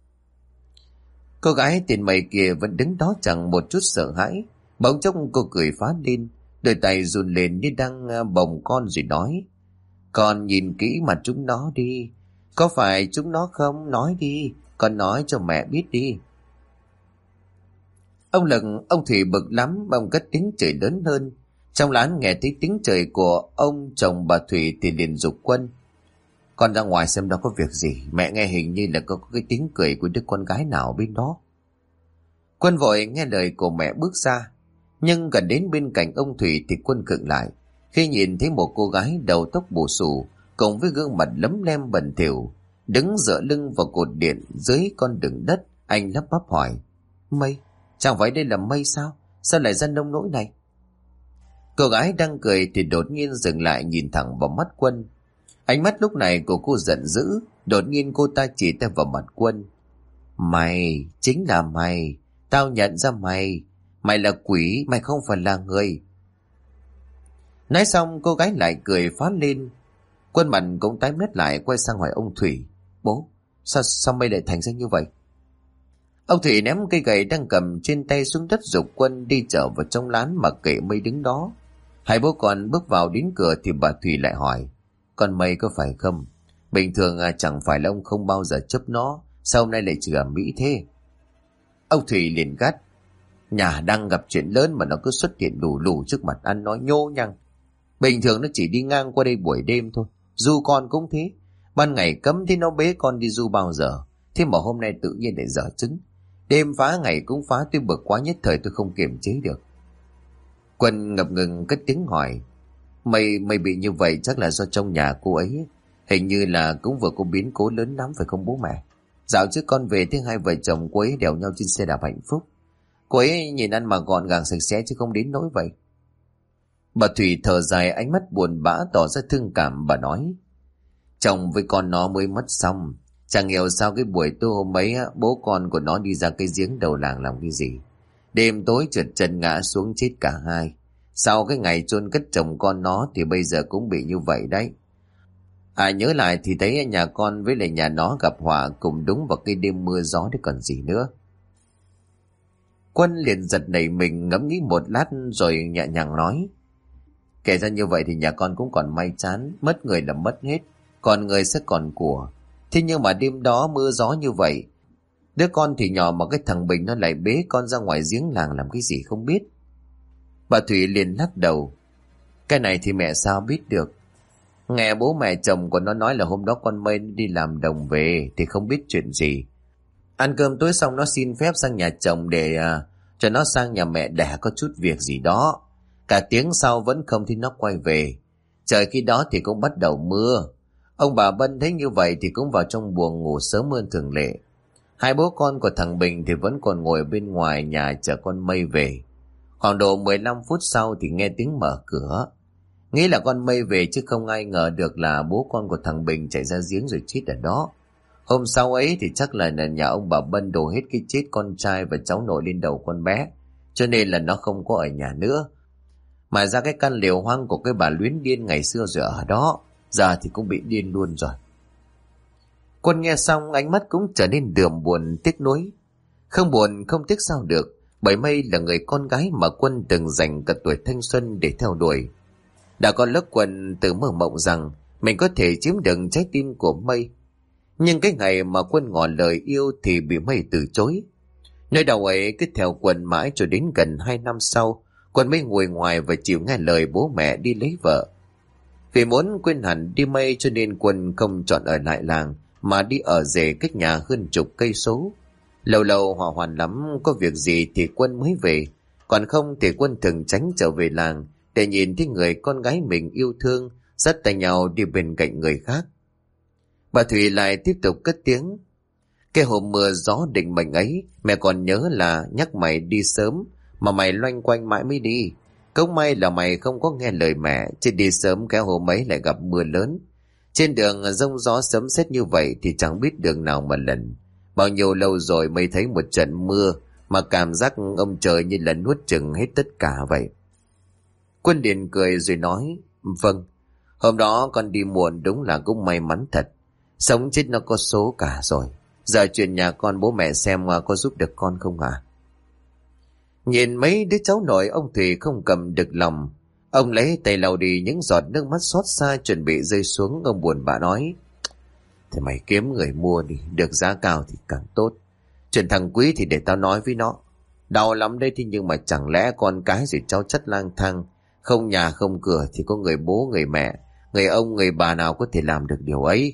Cô gái tiền Mây kia vẫn đứng đó chẳng một chút sợ hãi. Bỗng chốc cô cười phá lên, đôi tay run lên như đang bồng con rồi nói: Con nhìn kỹ mặt chúng nó đi, có phải chúng nó không? Nói đi, con nói cho mẹ biết đi. Ông Thủy bực lắm, ông cất tiếng chửi lớn hơn. Trong lán nghe thấy tiếng chửi của ông chồng bà Thủy thì liền giục Quân: Con ra ngoài xem đó có việc gì, mẹ nghe hình như là có cái tiếng cười của đứa con gái nào bên đó. Quân vội nghe lời của mẹ bước ra, nhưng gần đến bên cạnh ông Thủy thì Quân khựng lại khi nhìn thấy một cô gái đầu tóc bù xù cùng với gương mặt lấm lem bẩn thỉu đứng dựa lưng vào cột điện dưới con đường đất. Anh lắp bắp hỏi: Mây, chẳng phải đây là Mây sao? Sao lại ra nông nỗi này? Cô gái đang cười thì đột nhiên dừng lại nhìn thẳng vào mắt Quân. Ánh mắt lúc này của cô giận dữ. Đột nhiên cô ta chỉ tay vào mặt Quân: Mày, chính là mày. Tao nhận ra mày. Mày là quỷ, mày không phải là người. Nói xong cô gái lại cười phá lên. Quân mặt cũng tái mét lại, quay sang hỏi ông Thủy: Bố, sao Mây lại thành ra như vậy? Ông Thủy ném cây gậy đang cầm trên tay xuống đất, giục Quân đi trở vào trong lán mà kệ Mây đứng đó. Hai bố con bước vào đến cửa thì bà Thủy lại hỏi: Con Mây có phải không? Bình thường chẳng phải là ông không bao giờ chấp nó, sao hôm nay lại chửi ầm ĩ thế? Ông Thủy liền gắt: Nhà đang gặp chuyện lớn mà nó cứ xuất hiện lù lù trước mặt ăn nói nhô nhăng. Bình thường nó chỉ đi ngang qua đây buổi đêm thôi. Du con cũng thế. Ban ngày cấm thì nó bế con đi du bao giờ. Thế mà hôm nay tự nhiên lại dở trứng. Đêm phá ngày cũng phá, tôi bực quá nhất thời tôi không kiềm chế được. Quân ngập ngừng cất tiếng hỏi: Mày bị như vậy chắc là do trong nhà cô ấy. Hình như là cũng vừa có biến cố lớn lắm phải không bố mẹ? Dạo trước con về thấy 2 vợ chồng cô ấy đèo nhau trên xe đạp hạnh phúc. Cô ấy nhìn ăn mặc gọn gàng sạch sẽ chứ không đến nỗi vậy. Bà Thủy thở dài, ánh mắt buồn bã tỏ ra thương cảm. Bà nói: Chồng với con nó mới mất xong. Chẳng hiểu sao cái buổi tối hôm ấy bố con của nó đi ra cái giếng đầu làng làm cái gì. Đêm tối trượt chân ngã xuống chết cả hai. Sau cái ngày chôn cất chồng con nó thì bây giờ cũng bị như vậy đấy. Nhớ lại thì thấy nhà con với lại nhà nó gặp họa cùng đúng vào cái đêm mưa gió đấy còn gì nữa. Quân liền giật nảy mình, ngẫm nghĩ một lát rồi nhẹ nhàng nói: Kể ra như vậy thì nhà con cũng còn may chán, mất người là mất hết, còn người sẽ còn của. Thế nhưng mà đêm đó mưa gió như vậy, đứa con thì nhỏ mà cái thằng Bình nó lại bế con ra ngoài giếng làng làm cái gì không biết. Bà Thủy liền lắc đầu: Cái này thì mẹ sao biết được. Nghe bố mẹ chồng của nó nói là hôm đó con Mây đi làm đồng về thì không biết chuyện gì. Ăn cơm tối xong nó xin phép sang nhà chồng để cho nó sang nhà mẹ đẻ có chút việc gì đó. Cả tiếng sau vẫn không thấy nó quay về. Trời khi đó thì cũng bắt đầu mưa. Ông bà Bân thấy như vậy thì cũng vào trong buồng ngủ sớm hơn thường lệ. Hai bố con của thằng Bình thì vẫn còn ngồi bên ngoài nhà chờ con Mây về. Khoảng độ 15 phút sau thì nghe tiếng mở cửa. Nghĩ là con Mây về chứ không ai ngờ được là bố con của thằng Bình chạy ra giếng rồi chết ở đó. Hôm sau ấy thì chắc là nhà ông bà Bân đổ hết cái chết con trai và cháu nội lên đầu con bé, cho nên là nó không có ở nhà nữa. Mà ra cái căn lều hoang của cái bà Luyến điên ngày xưa rồi ở đó, giờ thì cũng bị điên luôn rồi. Quân nghe xong ánh mắt cũng trở nên đượm buồn tiếc nuối. Không buồn không tiếc sao được, bởi Mây là người con gái mà Quân từng dành cả tuổi thanh xuân để theo đuổi. Đã có lúc Quân tự mơ mộng rằng mình có thể chiếm được trái tim của Mây. Nhưng cái ngày mà Quân ngỏ lời yêu thì bị Mây từ chối. Nơi đầu ấy cứ theo Quân mãi cho đến gần 2 năm sau, Quân mới ngồi ngoài và chịu nghe lời bố mẹ đi lấy vợ. Vì muốn quên hẳn đi Mây cho nên Quân không chọn ở lại làng mà đi ở rể cách nhà hơn chục cây số. Lâu lâu hỏa hoạn lắm, có việc gì thì Quân mới về, còn không thì Quân thường tránh trở về làng để nhìn thấy người con gái mình yêu thương dắt tay nhau đi bên cạnh người khác. Bà Thủy lại tiếp tục cất tiếng. Cái hôm mưa gió định mệnh ấy, mẹ còn nhớ là nhắc mày đi sớm, mà mày loanh quanh mãi mới đi. Cũng may là mày không có nghe lời mẹ, chứ đi sớm cái hôm ấy lại gặp mưa lớn. Trên đường giông gió sấm sét như vậy thì chẳng biết đường nào mà lần. Bao nhiêu lâu rồi mới thấy một trận mưa mà cảm giác ông trời như là nuốt chửng hết tất cả vậy. Quân liền cười rồi nói, vâng, hôm đó con đi muộn đúng là cũng may mắn thật. Sống chết nó có số cả rồi. Giờ chuyện nhà con bố mẹ xem có giúp được con không à? Nhìn mấy đứa cháu nội ông Thủy không cầm được lòng. Ông lấy tay lau đi những giọt nước mắt xót xa chuẩn bị rơi xuống. Ông buồn bã nói, thì mày kiếm người mua đi, được giá cao thì càng tốt. Chuyện thằng Quý thì để tao nói với nó. Đau lắm đây, thì nhưng mà chẳng lẽ con cái rồi cháu chất lang thang, không nhà không cửa thì có người bố người mẹ, người ông người bà nào có thể làm được điều ấy.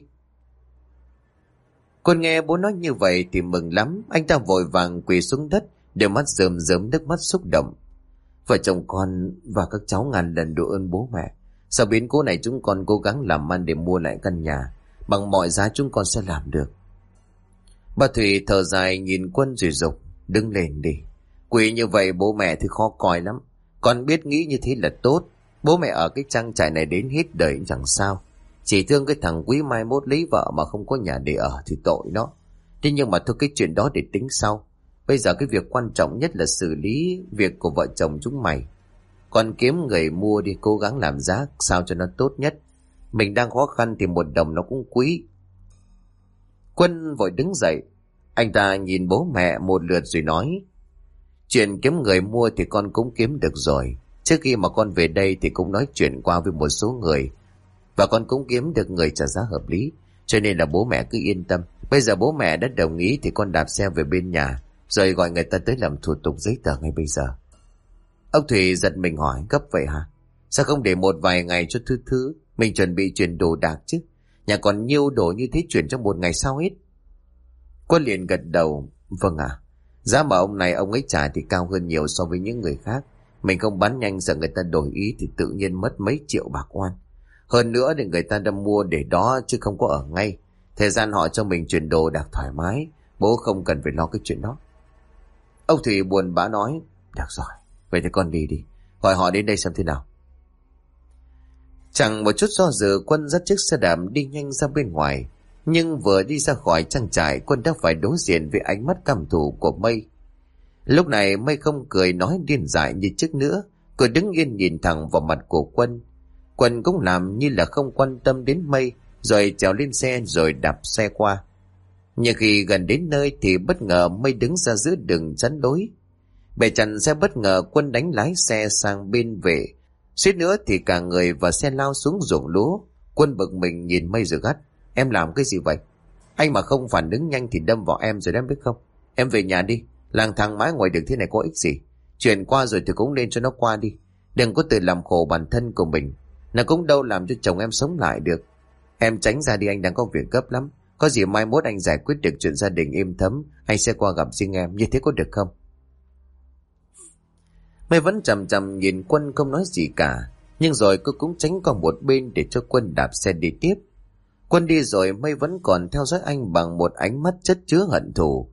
Quân nghe bố nói như vậy thì mừng lắm. Anh ta vội vàng quỳ xuống đất, đôi mắt rơm rớm nước mắt xúc động. Vợ chồng con và các cháu ngàn lần độ ơn bố mẹ. Sau biến cố này chúng con cố gắng làm ăn để mua lại căn nhà. Bằng mọi giá chúng con sẽ làm được. Bà Thủy thở dài nhìn Quân rồi dục, đứng lên đi. Quỳ như vậy bố mẹ thì khó coi lắm. Con biết nghĩ như thế là tốt. Bố mẹ ở cái trang trại này đến hết đời chẳng sao. Chỉ thương cái thằng Quý mai mốt lấy vợ mà không có nhà để ở thì tội nó. Thế nhưng mà thôi, cái chuyện đó để tính sau. Bây giờ cái việc quan trọng nhất là xử lý việc của vợ chồng chúng mày. Con kiếm người mua đi, cố gắng làm giá sao cho nó tốt nhất. Mình đang khó khăn thì một đồng nó cũng quý. Quân vội đứng dậy. Anh ta nhìn bố mẹ một lượt rồi nói, chuyện kiếm người mua thì con cũng kiếm được rồi. Trước khi mà con về đây thì cũng nói chuyện qua với một số người, và con cũng kiếm được người trả giá hợp lý. Cho nên là bố mẹ cứ yên tâm. Bây giờ bố mẹ đã đồng ý thì con đạp xe về bên nhà, rồi gọi người ta tới làm thủ tục giấy tờ ngay bây giờ. Ông Thủy giật mình hỏi, gấp vậy hả? Sao không để một vài ngày cho thứ mình chuẩn bị chuyển đồ đạc chứ? Nhà còn nhiêu đồ như thế chuyển trong một ngày sau hết? Quân liền gật đầu, vâng ạ. Giá mà ông này ông ấy trả thì cao hơn nhiều so với những người khác. Mình không bán nhanh sợ người ta đổi ý thì tự nhiên mất mấy triệu bạc oan. Hơn nữa thì người ta đã mua để đó chứ không có ở ngay. Thời gian họ cho mình chuyển đồ đạc thoải mái, bố không cần phải lo cái chuyện đó. Ông Thủy buồn bã nói, được rồi, vậy thì con đi đi, gọi họ đến đây xem thế nào. Chẳng một chút do dự, Quân dắt chiếc xe đạp đi nhanh ra bên ngoài. Nhưng vừa đi ra khỏi trang trại, Quân đã phải đối diện với ánh mắt căm thù của Mây. Lúc này Mây không cười nói điên dại như trước nữa. Cô đứng yên nhìn thẳng vào mặt của Quân. Quân cũng làm như là không quan tâm đến Mây, rồi trèo lên xe rồi đạp xe qua. Nhưng khi gần đến nơi thì bất ngờ Mây đứng ra giữa đường chắn lối. Bề chặn xe bất ngờ, Quân đánh lái xe sang bên vệ. Suýt nữa thì cả người và xe lao xuống ruộng lúa. Quân bực mình nhìn Mây rồi gắt, em làm cái gì vậy? Anh mà không phản ứng nhanh thì đâm vào em rồi em biết không? Em về nhà đi, lang thang mãi ngoài đường thế này có ích gì. Chuyện qua rồi thì cũng nên cho nó qua đi. Đừng có tự làm khổ bản thân của mình. Nó cũng đâu làm cho chồng em sống lại được. Em tránh ra đi, anh đang có việc gấp lắm. Có gì mai mốt anh giải quyết được chuyện gia đình êm thấm, anh sẽ qua gặp riêng em, như thế có được không? Mây vẫn chằm chằm nhìn Quân không nói gì cả. Nhưng rồi cô cũng tránh qua một bên để cho Quân đạp xe đi tiếp. Quân đi rồi Mây vẫn còn theo dõi anh bằng một ánh mắt chất chứa hận thù.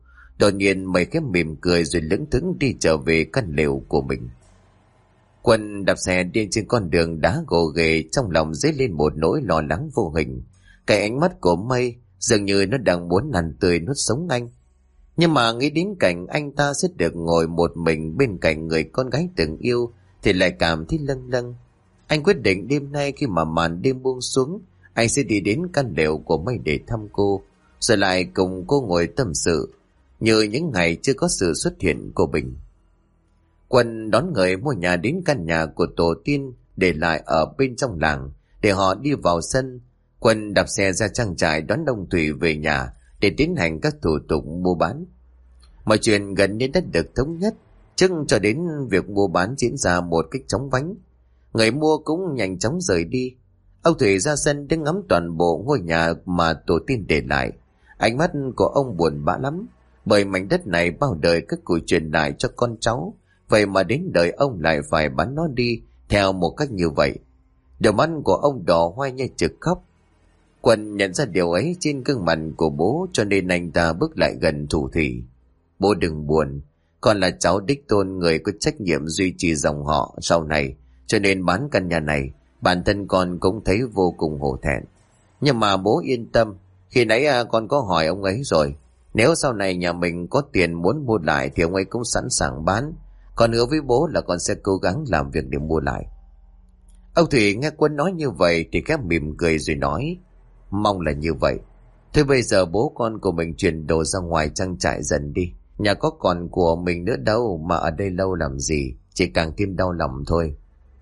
Đột nhiên Mây khẽ mỉm cười rồi lững thững đi trở về căn lều của mình. Quân đạp xe đi trên con đường đá gồ ghề, trong lòng dấy lên một nỗi lo lắng vô hình. Cái ánh mắt của Mây dường như nó đang muốn ăn tươi nuốt sống anh. Nhưng mà nghĩ đến cảnh anh ta sẽ được ngồi một mình bên cạnh người con gái từng yêu thì lại cảm thấy lâng lâng. Anh quyết định đêm nay khi mà màn đêm buông xuống, anh sẽ đi đến căn lều của Mây để thăm cô, rồi lại cùng cô ngồi tâm sự như những ngày chưa có sự xuất hiện của mình. Quân đón người mua nhà đến căn nhà của tổ tiên để lại ở bên trong làng để họ đi vào sân. Quân đạp xe ra trang trại đón ông Thủy về nhà để tiến hành các thủ tục mua bán. Mọi chuyện gần như đã được thống nhất, trước cho đến việc mua bán diễn ra một cách chóng vánh. Người mua cũng nhanh chóng rời đi. Ông Thủy ra sân đứng ngắm toàn bộ ngôi nhà mà tổ tiên để lại. Ánh mắt của ông buồn bã lắm, bởi mảnh đất này bao đời các cụ truyền lại cho con cháu, vậy mà đến đời ông lại phải bán nó đi theo một cách như vậy. Đôi mắt của ông đỏ hoe như trực khóc. Quân nhận ra điều ấy trên gương mặt của bố, cho nên anh ta bước lại gần thủ thỉ. Bố đừng buồn, con là cháu đích tôn, người có trách nhiệm duy trì dòng họ sau này, cho nên bán căn nhà này bản thân con cũng thấy vô cùng hổ thẹn. Nhưng mà bố yên tâm, khi nãy con có hỏi ông ấy rồi, nếu sau này nhà mình có tiền muốn mua lại thì ông ấy cũng sẵn sàng bán. Con hứa với bố là con sẽ cố gắng làm việc để mua lại. Ông Thủy nghe Quân nói như vậy thì khẽ mỉm cười rồi nói, mong là như vậy. Thôi bây giờ bố con của mình chuyển đồ ra ngoài trang trại dần đi. Nhà có còn của mình nữa đâu mà ở đây lâu làm gì, chỉ càng thêm đau lòng thôi.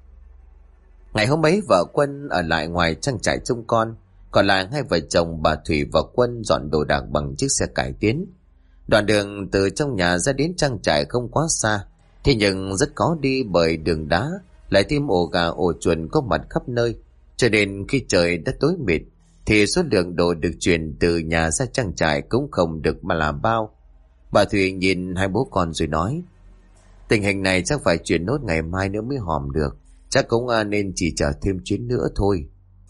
Ngày hôm ấy vợ Quân ở lại ngoài trang trại trông con, còn lại hai vợ chồng bà Thủy và Quân dọn đồ đạc bằng chiếc xe cải tiến. Đoạn đường từ trong nhà ra đến trang trại không quá xa, thế nhưng rất khó đi bởi đường đá, lại thêm ổ gà ổ chuồn có mặt khắp nơi, cho nên khi trời đã tối mịt thì số lượng đồ được chuyển từ nhà ra trang trại cũng không được mà làm bao. Bà Thủy nhìn hai bố con rồi nói, tình hình này chắc phải chuyển nốt ngày mai nữa mới hòm được, chắc cũng nên chỉ chờ thêm chuyến nữa thôi.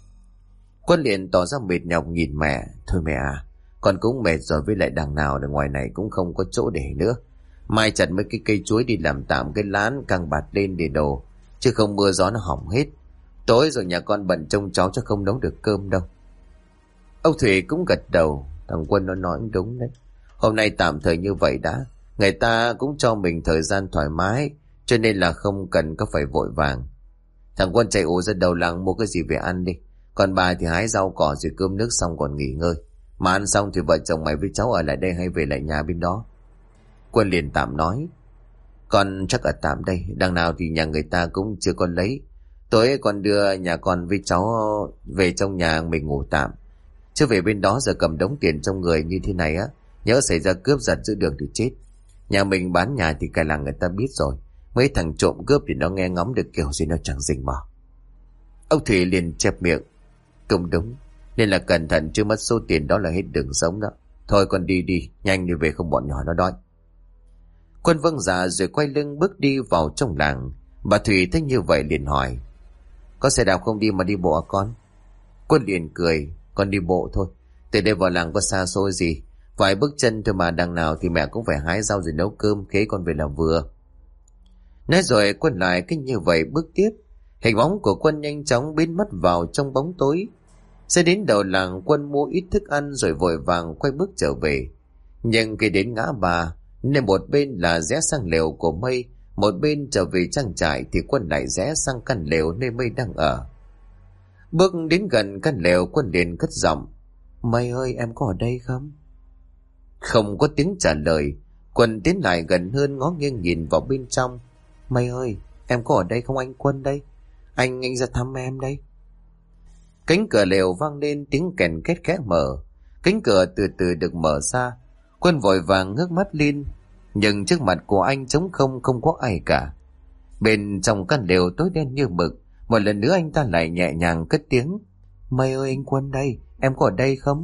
Quân liền tỏ ra mệt nhọc nhìn mẹ, thôi mẹ à, con cũng mệt rồi, với lại đằng nào ở ngoài này cũng không có chỗ để nữa. Mai chặt mấy cái cây chuối đi làm tạm cái lán căng bạt lên để đồ, chứ không mưa gió nó hỏng hết. Tối rồi nhà con bận trông cháu cho không nấu được cơm đâu. Ông Thủy cũng gật đầu, thằng Quân nó nói đúng đấy. Hôm nay tạm thời như vậy đã, người ta cũng cho mình thời gian thoải mái, cho nên là không cần có phải vội vàng. Thằng Quân chạy ổ ra đầu làng mua cái gì về ăn đi, còn bà thì hái rau cỏ rồi cơm nước xong còn nghỉ ngơi. Mà ăn xong thì vợ chồng mày với cháu ở lại đây hay về lại nhà bên đó? Quân liền tạm nói, con chắc ở tạm đây, đằng nào thì nhà người ta cũng chưa có lấy. Tối con đưa nhà con với cháu về trong nhà mình ngủ tạm, chứ về bên đó giờ cầm đống tiền trong người như thế này á, nhỡ xảy ra cướp giật giữa đường thì chết. Nhà mình bán nhà thì cả làng người ta biết rồi, mấy thằng trộm cướp thì nó nghe ngóng được kiểu gì nó chẳng rình mò. Ông Thủy liền chép miệng, cũng đúng, nên là cẩn thận chứ mất số tiền đó là hết đường sống đó. Thôi con đi đi, nhanh đi về không bọn nhỏ nó đói. Quân vâng dạ rồi quay lưng bước đi vào trong làng. Bà Thủy thấy như vậy liền hỏi, có xe đạp không đi mà đi bộ à con? Quân liền cười, con đi bộ thôi, từ đây vào làng có xa xôi gì, vài bước chân thôi mà, đằng nào thì mẹ cũng phải hái rau rồi nấu cơm, khế con về là vừa. Nói rồi Quân lại cứ như vậy bước tiếp. Hình bóng của Quân nhanh chóng biến mất vào trong bóng tối. Sẽ đến đầu làng, Quân mua ít thức ăn rồi vội vàng quay bước trở về. Nhưng khi đến ngã ba, nên một bên là rẽ sang lều của Mây, một bên trở về trang trại, thì Quân lại rẽ sang căn lều nơi Mây đang ở. Bước đến gần căn lều, Quân liền cất giọng, Mây ơi, em có ở đây không? Không có tiếng trả lời. Quân tiến lại gần hơn, ngó nghiêng nhìn vào bên trong. Mây ơi, em có ở đây không anh Quân đây? Anh ra thăm em đây. Cánh cửa lều vang lên tiếng kèn két khẽ mở. Cánh cửa từ từ được mở ra. Quân vội vàng ngước mắt lên, nhưng trước mặt của anh trống không, không có ai cả. Bên trong căn lều tối đen như mực. Một lần nữa anh ta lại nhẹ nhàng cất tiếng, Mây ơi, anh Quân đây, em có ở đây không?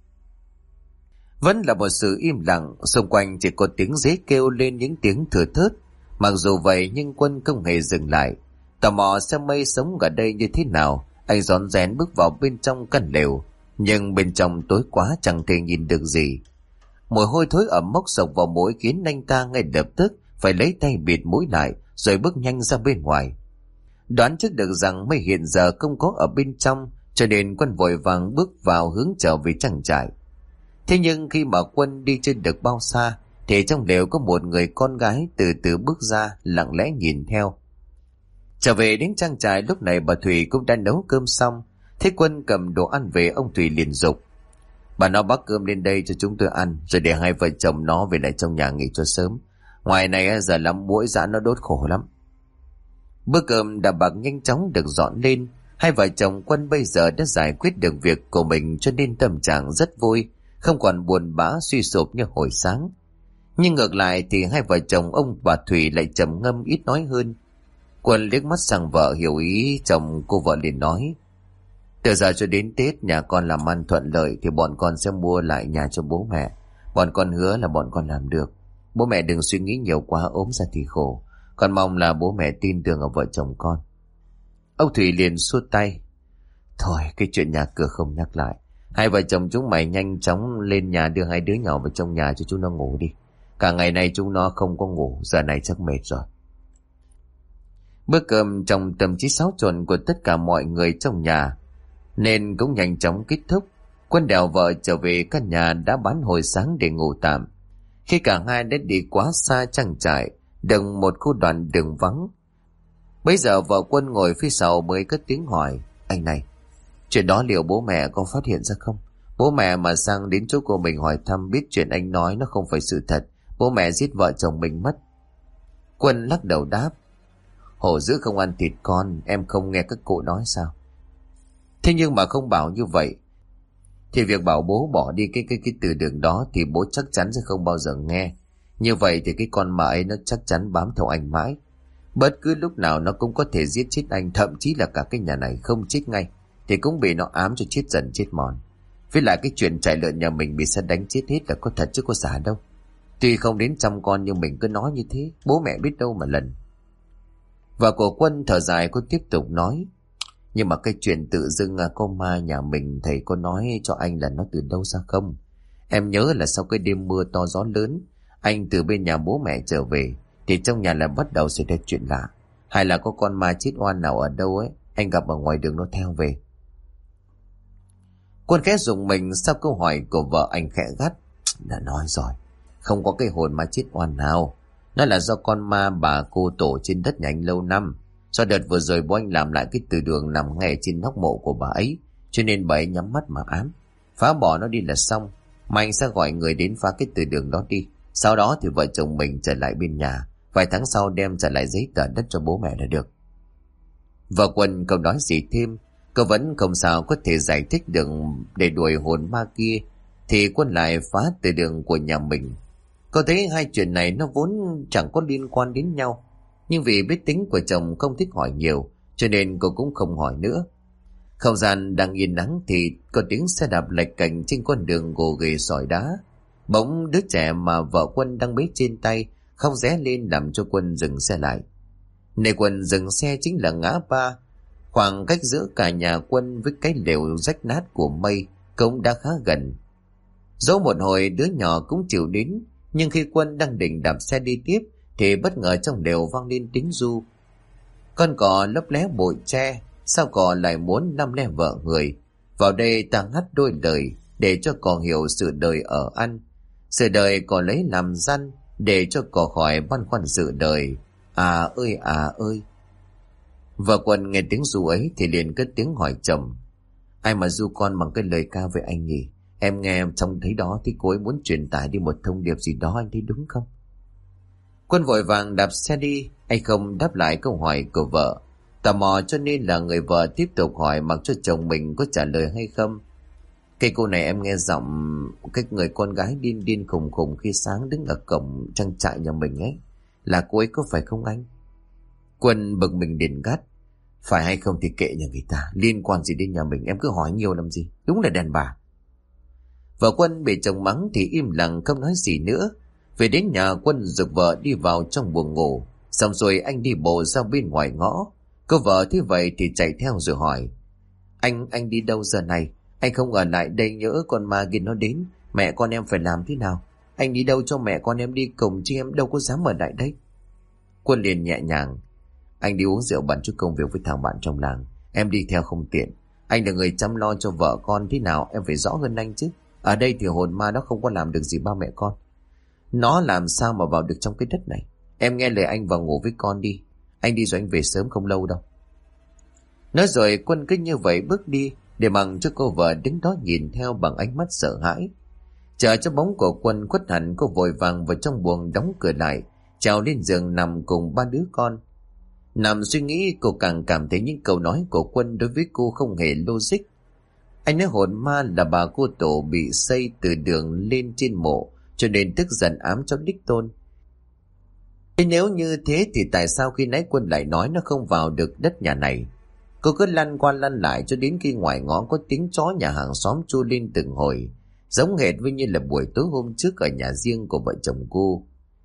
Vẫn là một sự im lặng, xung quanh chỉ có tiếng dế kêu lên những tiếng thưa thớt. Mặc dù vậy nhưng Quân không hề dừng lại. Tò mò xem Mây sống ở đây như thế nào, anh rón rén bước vào bên trong căn lều. Nhưng bên trong tối quá chẳng thể nhìn được gì. Mùi hôi thối ẩm mốc sộc vào mũi khiến anh ta ngay lập tức phải lấy tay bịt mũi lại rồi bước nhanh ra bên ngoài. Đoán trước được rằng Mây hiện giờ không có ở bên trong, cho nên Quân vội vàng bước vào hướng trở về trang trại. Thế nhưng khi mà Quân đi chưa được bao xa thì trong lều có một người con gái từ từ bước ra, lặng lẽ nhìn theo. Trở về đến trang trại, lúc này bà Thủy cũng đã nấu cơm xong. Thế Quân cầm đồ ăn về, ông Thủy liền giục: "Bà nó bắc cơm lên đây cho chúng tôi ăn, rồi để hai vợ chồng nó về lại trong nhà nghỉ cho sớm. Ngoài này giờ lắm muỗi dã nó đốt khổ lắm." Bữa cơm đã bạc nhanh chóng được dọn lên. Hai vợ chồng Quân bây giờ đã giải quyết được việc của mình, cho nên tâm trạng rất vui, không còn buồn bã suy sụp như hồi sáng. Nhưng ngược lại thì hai vợ chồng ông bà Thủy lại trầm ngâm, ít nói hơn. Quân liếc mắt sang vợ, hiểu ý chồng cô, vợ liền nói: "Từ giờ cho đến Tết nhà con làm ăn thuận lợi thì bọn con sẽ mua lại nhà cho bố mẹ. Bọn con hứa là bọn con làm được. Bố mẹ đừng suy nghĩ nhiều quá, ốm ra thì khổ. Con mong là bố mẹ tin tưởng ở vợ chồng con." Ông Thủy liền xua tay: "Thôi cái chuyện nhà cửa không nhắc lại. Hai vợ chồng chúng mày nhanh chóng lên nhà đưa hai đứa nhỏ vào trong nhà cho chúng nó ngủ đi. Cả ngày nay chúng nó không có ngủ, giờ này chắc mệt rồi." Bữa cơm trong tâm trí xáo trộn của tất cả mọi người trong nhà nên cũng nhanh chóng kết thúc. Quân đèo vợ trở về căn nhà đã bán hồi sáng để ngủ tạm. Khi cả hai đã đi quá xa trang trại, được một khu đoạn đường vắng, bây giờ vợ Quân ngồi phía sau mới cất tiếng hỏi: "Anh này, chuyện đó liệu bố mẹ có phát hiện ra không? Bố mẹ mà sang đến chỗ của mình hỏi thăm, biết chuyện anh nói nó không phải sự thật, bố mẹ giết vợ chồng mình mất." Quân lắc đầu đáp: "Hổ dữ không ăn thịt con, em không nghe các cụ nói sao? Thế nhưng mà không bảo như vậy thì việc bảo bố bỏ đi cái từ đường đó thì bố chắc chắn sẽ không bao giờ nghe. Như vậy thì cái con mà ấy nó chắc chắn bám theo anh mãi. Bất cứ lúc nào nó cũng có thể giết chết anh, thậm chí là cả cái nhà này không chết ngay thì cũng bị nó ám cho chết dần chết mòn. Với lại cái chuyện trại lợn nhà mình bị sét đánh chết hết là có thật chứ có giả đâu. Tuy không đến trăm con nhưng mình cứ nói như thế, bố mẹ biết đâu mà lần." Và của Quân thở dài, cô tiếp tục nói: "Nhưng mà cái chuyện tự dưng có ma nhà mình, thầy có nói cho anh là nó từ đâu ra không? Em nhớ là sau cái đêm mưa to gió lớn, anh từ bên nhà bố mẹ trở về thì trong nhà lại bắt đầu xảy ra chuyện lạ. Hay là có con ma chết oan nào ở đâu ấy, anh gặp ở ngoài đường nó theo về." Quân khẽ rùng mình sau câu hỏi của vợ, anh khẽ gắt: "Đã nói rồi, không có cái hồn ma chết oan nào. Nó là do con ma bà cô tổ trên đất nhà anh lâu năm. Do đợt vừa rồi bố anh làm lại cái từ đường nằm ngay trên nóc mộ của bà ấy, cho nên bà ấy nhắm mắt mà ám. Phá bỏ nó đi là xong, mà anh sẽ gọi người đến phá cái từ đường đó đi. Sau đó thì vợ chồng mình trở lại bên nhà, vài tháng sau đem trả lại giấy tờ đất cho bố mẹ là được." Vợ Quân không nói gì thêm. Cô vẫn không sao có thể giải thích được để đuổi hồn ma kia thì Quân lại phá từ đường của nhà mình. Cô thấy hai chuyện này nó vốn chẳng có liên quan đến nhau, nhưng vì biết tính của chồng không thích hỏi nhiều cho nên cô cũng không hỏi nữa. Không gian đang yên nắng thì có tiếng xe đạp lệch cành trên con đường gồ ghề sỏi đá. Bỗng đứa trẻ mà vợ Quân đang bế trên tay khóc ré lên làm cho Quân dừng xe lại. Nơi Quân dừng xe chính là ngã ba. Khoảng cách giữa cả nhà Quân với cái lều rách nát của Mây cũng đã khá gần. Dẫu một hồi đứa nhỏ cũng chịu đến, nhưng khi Quân đang định đạp xe đi tiếp thì bất ngờ trong lều vang lên tiếng ru. Con cò lấp lé bụi tre, sao cò lại muốn năm le vợ người? Vào đây ta ngắt đôi lời để cho cò hiểu sự đời ở ăn. Sự đời cò lấy làm răn để cho cò khỏi băn khoăn sự đời. À ơi à ơi. Vợ Quân nghe tiếng ru ấy thì liền cất tiếng hỏi chồng: "Ai mà ru con bằng cái lời ca với anh nhỉ? Em nghe trong thấy đó thì cô ấy muốn truyền tải đi một thông điệp gì đó, anh thấy đúng không?" Quân vội vàng đạp xe đi. Anh không đáp lại câu hỏi của vợ. Tò mò cho nên là người vợ tiếp tục hỏi mặc cho chồng mình có trả lời hay không. "Cái cô này em nghe giọng cái người con gái điên điên khùng khùng khi sáng đứng ở cổng trang trại nhà mình ấy, là cô ấy có phải không anh?" Quân bực mình liền gắt: "Phải hay không thì kệ nhà người ta, liên quan gì đến nhà mình, em cứ hỏi nhiều làm gì, đúng là đàn bà." Vợ Quân bị chồng mắng thì im lặng không nói gì nữa. Về đến nhà, Quân giục vợ đi vào trong buồng ngủ, xong rồi anh đi bộ ra bên ngoài ngõ. Cô vợ thấy vậy thì chạy theo rồi hỏi: Anh đi đâu giờ này? Anh không ở lại đây nhỡ con ma kia nó đến, mẹ con em phải làm thế nào? Anh đi đâu cho mẹ con em đi cùng chứ em đâu có dám ở lại đây. Quân liền nhẹ nhàng. Anh đi uống rượu bận chút công việc với thằng bạn trong làng. Em đi theo không tiện. Anh là người chăm lo cho vợ con, thế nào em phải rõ hơn anh chứ. Ở đây thì hồn ma nó không có làm được gì ba mẹ con. Nó làm sao mà vào được trong cái đất này. Em nghe lời anh vào ngủ với con đi. Anh đi rồi anh về sớm không lâu đâu. Nói rồi Quân cứ như vậy bước đi, để mặc cho cô vợ đứng đó nhìn theo bằng ánh mắt sợ hãi. Chờ cho bóng của Quân khuất hẳn, cô vội vàng vào trong buồng đóng cửa lại, trèo lên giường nằm cùng ba đứa con. Nằm suy nghĩ, cô càng cảm thấy những câu nói của Quân đối với cô không hề logic. Anh nói hồn ma là bà cô tổ bị xây từ đường lên trên mộ, cho nên tức giận ám cho đích tôn. Thế nếu như thế thì tại sao khi nãy Quân lại nói nó không vào được đất nhà này? Cô cứ lăn qua lăn lại cho đến khi ngoài ngõ có tiếng chó nhà hàng xóm tru lên từng hồi, giống hệt với như là buổi tối hôm trước ở nhà riêng của vợ chồng cô.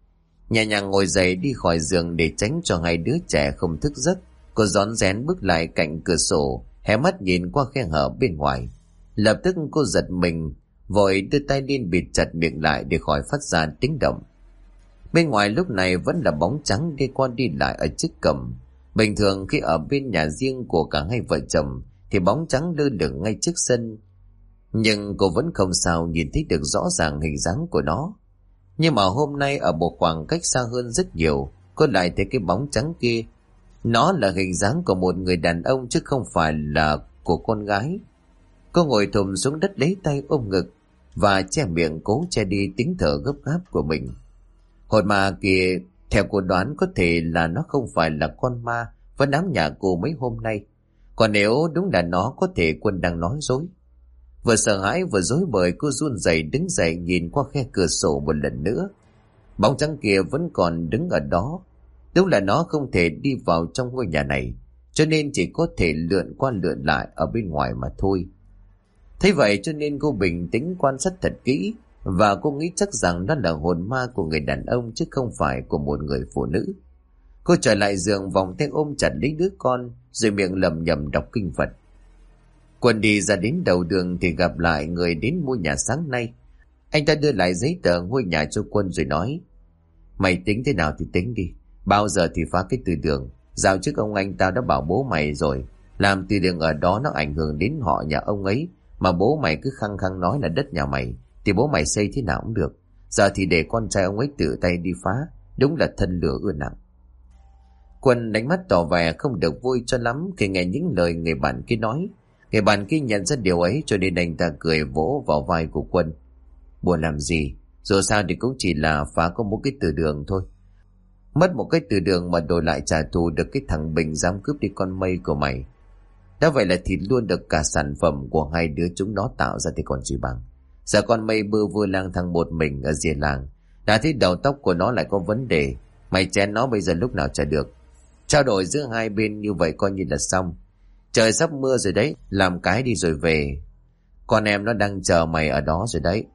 Nhẹ nhàng ngồi dậy đi khỏi giường để tránh cho hai đứa trẻ không thức giấc, cô rón rén bước lại cạnh cửa sổ, hé mắt nhìn qua khe hở bên ngoài. Lập tức cô giật mình, vội đưa tay lên bịt chặt miệng lại để khỏi phát ra tiếng động. Bên ngoài lúc này vẫn là bóng trắng đi qua đi lại ở trước cổng. Bình thường khi ở bên nhà riêng của cả hai vợ chồng thì bóng trắng lơ lửng ngay trước sân, nhưng cô vẫn không sao nhìn thấy được rõ ràng hình dáng của nó. Nhưng mà hôm nay ở một khoảng cách xa hơn rất nhiều, cô lại thấy cái bóng trắng kia. Nó là hình dáng của một người đàn ông chứ không phải là của con gái. Cô ngồi thụp xuống đất lấy tay ôm ngực và che miệng cố che đi tiếng thở gấp gáp của mình. Hồn ma kia theo cô đoán có thể là nó không phải là con ma vẫn ám nhà cô mấy hôm nay. Còn nếu đúng là nó, có thể Quân đang nói dối. Vừa sợ hãi vừa rối bời, cô run rẩy đứng dậy nhìn qua khe cửa sổ một lần nữa. Bóng trắng kia vẫn còn đứng ở đó. Đúng là nó không thể đi vào trong ngôi nhà này, cho nên chỉ có thể lượn qua lượn lại ở bên ngoài mà thôi. Thế vậy cho nên cô bình tĩnh quan sát thật kỹ, và cô nghĩ chắc rằng đó là hồn ma của người đàn ông chứ không phải của một người phụ nữ. Cô trở lại giường, vòng tay ôm chặt lấy đứa con, rồi miệng lẩm nhẩm đọc kinh Phật. Quân đi ra đến đầu đường thì gặp lại người đến mua nhà sáng nay. Anh ta đưa lại giấy tờ ngôi nhà cho Quân rồi nói: Mày tính thế nào thì tính đi, bao giờ thì phá cái từ đường. Dạo trước ông anh tao đã bảo bố mày rồi, làm từ đường ở đó nó ảnh hưởng đến họ nhà ông ấy, mà bố mày cứ khăng khăng nói là đất nhà mày, thì bố mày xây thế nào cũng được. Giờ thì để con trai ông ấy tự tay đi phá, đúng là thân lửa ưa nặng. Quân đánh mắt tỏ vẻ không được vui cho lắm khi nghe những lời người bạn kia nói. Người bạn kia nhận ra điều ấy cho nên anh ta cười vỗ vào vai của Quân. Buồn làm gì, dù sao thì cũng chỉ là phá có một cái từ đường thôi. Mất một cái từ đường mà đổi lại trả thù được cái thằng Bình dám cướp đi con Mây của mày. Đã vậy là thịt luôn được cả sản phẩm của hai đứa chúng nó tạo ra thì còn gì bằng. Giờ con Mây bơ vơ lang thang một mình ở rìa làng, đã thấy đầu tóc của nó lại có vấn đề, mày chén nó bây giờ lúc nào trả được. Trao đổi giữa hai bên như vậy coi như là xong. Trời sắp mưa rồi đấy, làm cái đi rồi về. Con em nó đang chờ mày ở đó rồi đấy.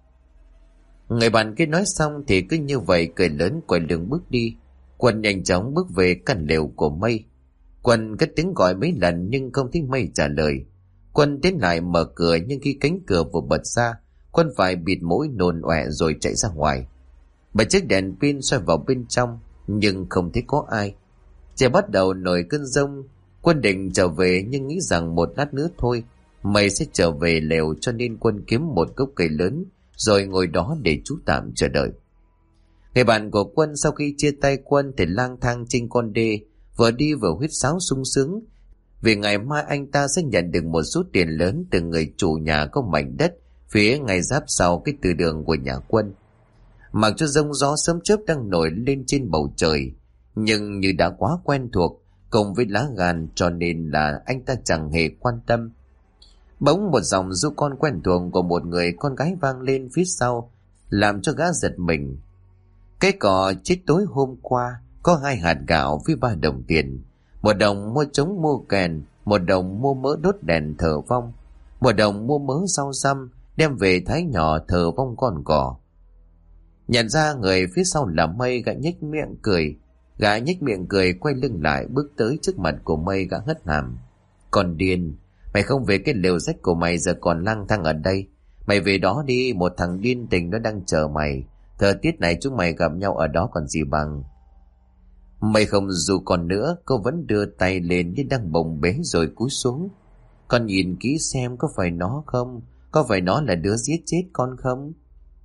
Người bạn kia nói xong thì cứ như vậy cười lớn quay lưng bước đi. Quân nhanh chóng bước về căn lều của Mây. Quân cất tiếng gọi mấy lần nhưng không thấy Mây trả lời. Quân tiến lại mở cửa, nhưng khi cánh cửa vừa bật ra, Quân phải bịt mũi nôn ọe rồi chạy ra ngoài. Bật chiếc đèn pin soi vào bên trong nhưng không thấy có ai. Trời bắt đầu nổi cơn giông. Quân định trở về nhưng nghĩ rằng một lát nữa thôi Mây sẽ trở về lều, cho nên Quân kiếm một gốc cây lớn rồi ngồi đó để trú tạm chờ đợi. Người bạn của Quân sau khi chia tay Quân thì lang thang trên con đê, vừa đi vừa huýt sáo sung sướng, vì ngày mai anh ta sẽ nhận được một số tiền lớn từ người chủ nhà có mảnh đất phía ngay giáp sau cái từ đường của nhà Quân. Mặc cho giông gió sớm chớp đang nổi lên trên bầu trời, nhưng như đã quá quen thuộc cùng với lá gan cho nên là anh ta chẳng hề quan tâm. Bỗng một dòng ru con quen thuộc của một người con gái vang lên phía sau, làm cho gã giật mình. Cái cỏ chết tối hôm qua có 2 hạt gạo với 3 đồng tiền, 1 đồng mua trống mua kèn, 1 đồng mua mỡ đốt đèn thờ vong, 1 đồng mua mớ rau răm đem về thái nhỏ thờ vong con cỏ. Nhận ra người phía sau là Mây, gã nhếch miệng cười. Gã nhếch miệng cười quay lưng lại bước tới trước mặt của Mây, gã hất hàm: Còn điên, mày không về cái lều rách của mày giờ còn lang thang ở đây. Mày về đó đi, một thằng điên tình nó đang chờ mày. Thời tiết này chúng mày gặp nhau ở đó còn gì bằng. Mày không dù còn nữa, cô vẫn đưa tay lên như đang bồng bế rồi cúi xuống. Con nhìn kỹ xem có phải nó không? Có phải nó là đứa giết chết con không?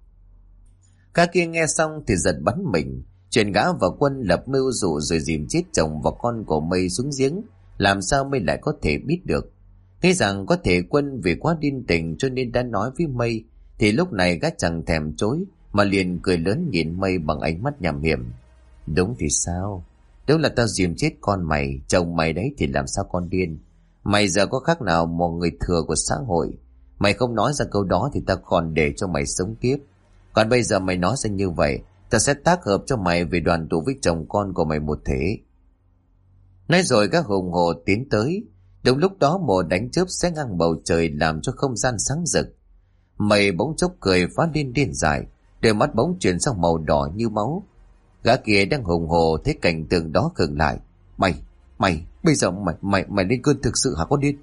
Gã kia nghe xong thì giật bắn mình. Chuyện gã và Quân lập mưu dụ rồi dìm chết chồng và con của Mây xuống giếng, làm sao Mây lại có thể biết được? Nghĩ rằng có thể Quân vì quá điên tình cho nên đã nói với Mây, thì lúc này gã chẳng thèm chối mà liền cười lớn nhìn Mây bằng ánh mắt nham hiểm. Đúng thì sao? Đúng là tao dìm chết con mày, chồng mày đấy, thì làm sao con điên? Mày giờ có khác nào một người thừa của xã hội? Mày không nói ra câu đó thì tao còn để cho mày sống tiếp. Còn bây giờ mày nói ra như vậy, tao sẽ tác hợp cho mày về đoàn tụ với chồng con của mày một thể. Nói rồi các hùng hồ tiến tới. Đúng lúc đó một đánh chớp xé ngang bầu trời làm cho không gian sáng rực. Mày bỗng chốc cười phá lên điên dại, đôi mắt bỗng chuyển sang màu đỏ như máu. Gã kia đang hùng hồ thấy cảnh tượng đó khựng lại. Mày, bây giờ mày lên cơn thực sự hả con điên?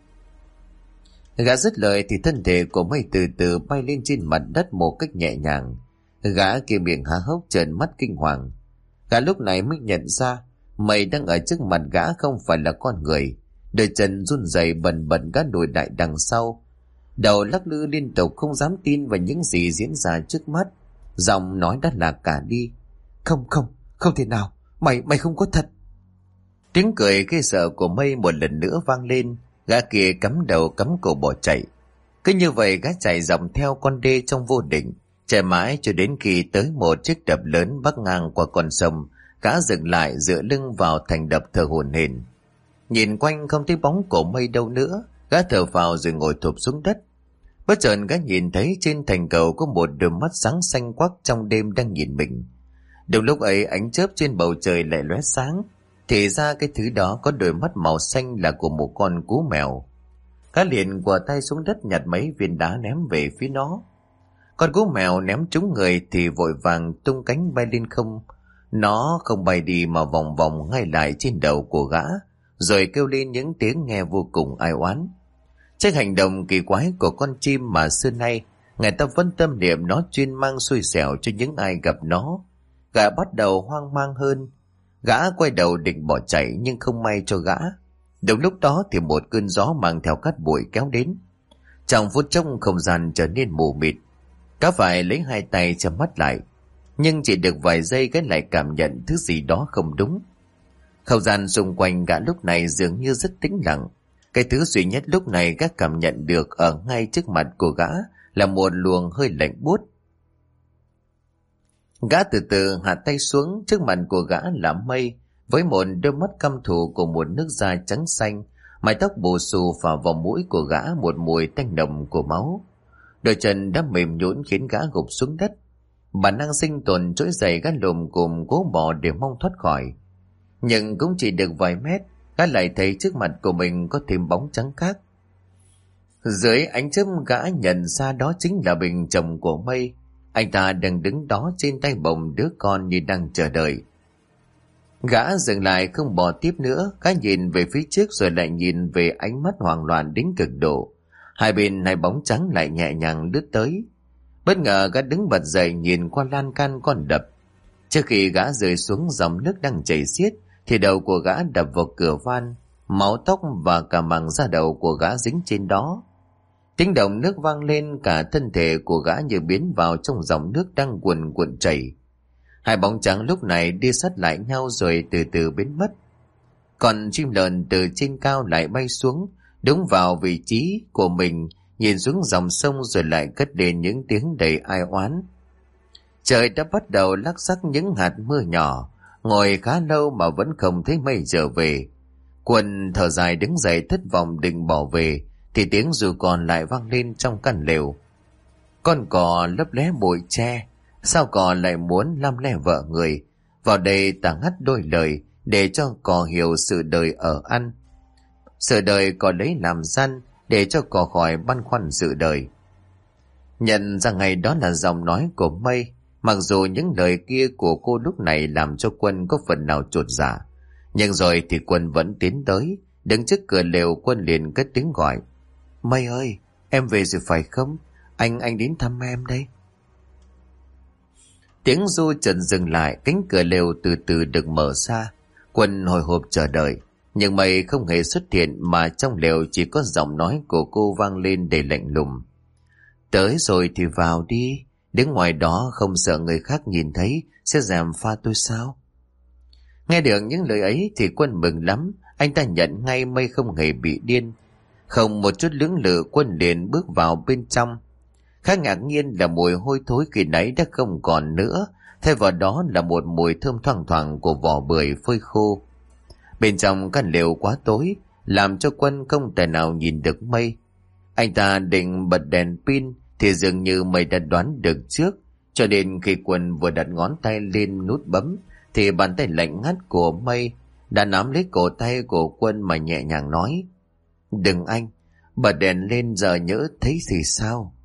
Gã dứt lời thì thân thể của Mây từ từ bay lên trên mặt đất một cách nhẹ nhàng. Gã kia miệng há hốc trợn mắt kinh hoàng. Gã lúc này mới nhận ra Mây đang ở trước mặt gã không phải là con người. Đôi chân run rẩy bần bật gã lùi lại đằng sau, đầu lắc lư liên tục không dám tin vào những gì diễn ra trước mắt. Giọng nói đã lạc cả đi. Không thể nào, mày không có thật. Tiếng cười ghê sợ của Mây một lần nữa vang lên. Gã kia cắm đầu cắm cổ bỏ chạy. Cứ như vậy gã chạy dọc theo con đê trong vô định, chạy mãi cho đến khi tới một chiếc đập lớn bắc ngang qua con sông. Gã dừng lại dựa lưng vào thành đập thở hổn hển. Nhìn quanh không thấy bóng của Mây đâu nữa, gã thở phào rồi ngồi thụp xuống đất. Bất chợt gã nhìn thấy trên thành cầu có một đôi mắt sáng xanh quắc trong đêm đang nhìn mình. Đúng lúc ấy ánh chớp trên bầu trời lại lóe sáng, thì ra cái thứ đó có đôi mắt màu xanh là của một con cú mèo. Gã liền quờ tay xuống đất nhặt mấy viên đá ném về phía nó. Con cú mèo ném trúng người thì vội vàng tung cánh bay lên không. Nó không bay đi mà vòng vòng ngay lại trên đầu của gã, rồi kêu lên những tiếng nghe vô cùng ai oán. Trước hành động kỳ quái của con chim mà xưa nay người ta vẫn tâm niệm nó chuyên mang xui xẻo cho những ai gặp nó, gã bắt đầu hoang mang hơn. Gã quay đầu định bỏ chạy nhưng không may cho gã. Đúng lúc đó thì một cơn gió mang theo cát bụi kéo đến. Trong phút chốc không gian trở nên mù mịt. Gã phải lấy hai tay che mắt lại, nhưng chỉ được vài giây gã lại cảm nhận thứ gì đó không đúng. Không gian xung quanh gã lúc này dường như rất tĩnh lặng. Cái thứ duy nhất lúc này gã cảm nhận được ở ngay trước mặt của gã là một luồng hơi lạnh buốt. Gã từ từ hạ tay xuống. Trước mặt của gã là Mây, với một đôi mắt căm thù của một nước da trắng xanh, mái tóc bù xù phả vào mũi của gã một mùi tanh nồng của máu. Đôi chân đã mềm nhũn khiến gã gục xuống đất. Bản năng sinh tồn trỗi dậy, gã lồm cồm cố bò để mong thoát khỏi. Nhưng cũng chỉ được vài mét, gã lại thấy trước mặt của mình có thêm bóng trắng khác. Dưới ánh chớp gã nhận ra đó chính là Bình, chồng của Mây. Anh ta đang đứng đó trên tay bồng đứa con như đang chờ đợi. Gã dừng lại không bò tiếp nữa, gã nhìn về phía trước rồi lại nhìn về, ánh mắt hoảng loạn đến cực độ. Hai bên hai bóng trắng lại nhẹ nhàng lướt tới. Bất ngờ gã đứng bật dậy nhìn qua lan can con đập. Trước khi gã rơi xuống dòng nước đang chảy xiết thì đầu của gã đập vào cửa van, máu tóc và cả màng da đầu của gã dính trên đó. Tiếng động nước vang lên, cả thân thể của gã như biến vào trong dòng nước đang cuồn cuộn chảy. Hai bóng trắng lúc này đi sát lại nhau rồi từ từ biến mất. Còn chim lợn từ trên cao lại bay xuống, đúng vào vị trí của mình, nhìn xuống dòng sông rồi lại cất lên những tiếng đầy ai oán. Trời đã bắt đầu lắc xắc những hạt mưa nhỏ. Ngồi khá lâu mà vẫn không thấy Mây trở về. Quân thở dài đứng dậy thất vọng định bỏ về thì tiếng ru con lại vang lên trong căn lều. Con cò lấp lé bụi tre, sao cò lại muốn lăm le vợ người? Vào đây ta ngắt đôi lời để cho cò hiểu sự đời ở ăn. Sự đời cò lấy làm gian để cho cò khỏi băn khoăn sự đời. Nhận ra ngày đó là giọng nói của Mây. Mặc dù những lời kia của cô lúc này làm cho Quân có phần nào chột dạ, nhưng rồi thì Quân vẫn tiến tới. Đứng trước cửa lều, Quân liền cất tiếng gọi: Mây ơi, em về rồi phải không? Anh đến thăm em đây. Tiếng ru chợt dừng lại, cánh cửa lều từ từ được mở ra. Quân hồi hộp chờ đợi, nhưng mây không hề xuất hiện, mà trong lều chỉ có giọng nói của cô vang lên đầy lạnh lùng. Tới rồi thì vào đi, đứng ngoài đó không sợ người khác nhìn thấy sẽ gièm pha tôi sao? Nghe được những lời ấy thì Quân mừng lắm. Anh ta nhận ngay mây không hề bị điên. Không một chút lưỡng lự, Quân liền bước vào bên trong. Khá ngạc nhiên là mùi hôi thối khi nãy đã không còn nữa, thay vào đó là một mùi thơm thoang thoảng của vỏ bưởi phơi khô. Bên trong căn lều quá tối, làm cho Quân không thể nào nhìn được mây. Anh ta định bật đèn pin thì dường như mây đã đoán được trước, cho nên khi Quân vừa đặt ngón tay lên nút bấm thì bàn tay lạnh ngắt của mây đã nắm lấy cổ tay của Quân mà nhẹ nhàng nói: Đừng anh, bật đèn lên giờ nhỡ thấy thì sao?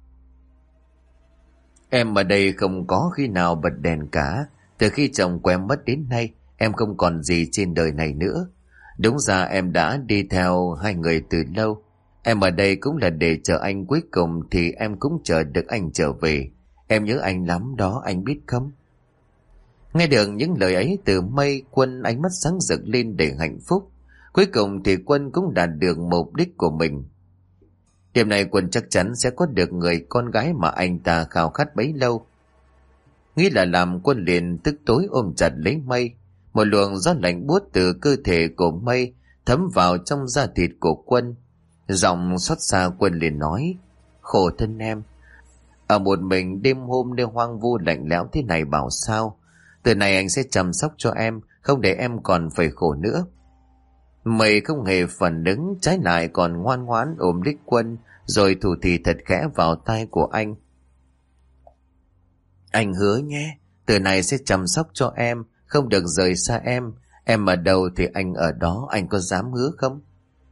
Em ở đây không có khi nào bật đèn cả. Từ khi chồng của em mất đến nay, em không còn gì trên đời này nữa. Đúng ra em đã đi theo hai người từ lâu. Em ở đây cũng là để chờ anh, cuối cùng thì em cũng chờ được anh trở về. Em nhớ anh lắm đó, anh biết không? Nghe được những lời ấy từ mây, Quân ánh mắt sáng rực lên để hạnh phúc. Cuối cùng thì Quân cũng đạt được mục đích của mình. Đêm nay Quân chắc chắn sẽ có được người con gái mà anh ta khao khát bấy lâu. Nghĩ là làm, Quân liền tức tối ôm chặt lấy mây. Một luồng gió lạnh buốt từ cơ thể của mây thấm vào trong da thịt của Quân. Giọng xót xa, Quân liền nói: Khổ thân em, ở một mình đêm hôm nơi hoang vu lạnh lẽo thế này bảo sao. Từ này anh sẽ chăm sóc cho em, không để em còn phải khổ nữa. Mây không hề phản ứng, trái lại còn ngoan ngoãn ôm lấy Quân, rồi thủ thỉ thật khẽ vào tai của anh: Anh hứa nhé, từ này sẽ chăm sóc cho em, không được rời xa em. Em ở đâu thì anh ở đó, anh có dám hứa không?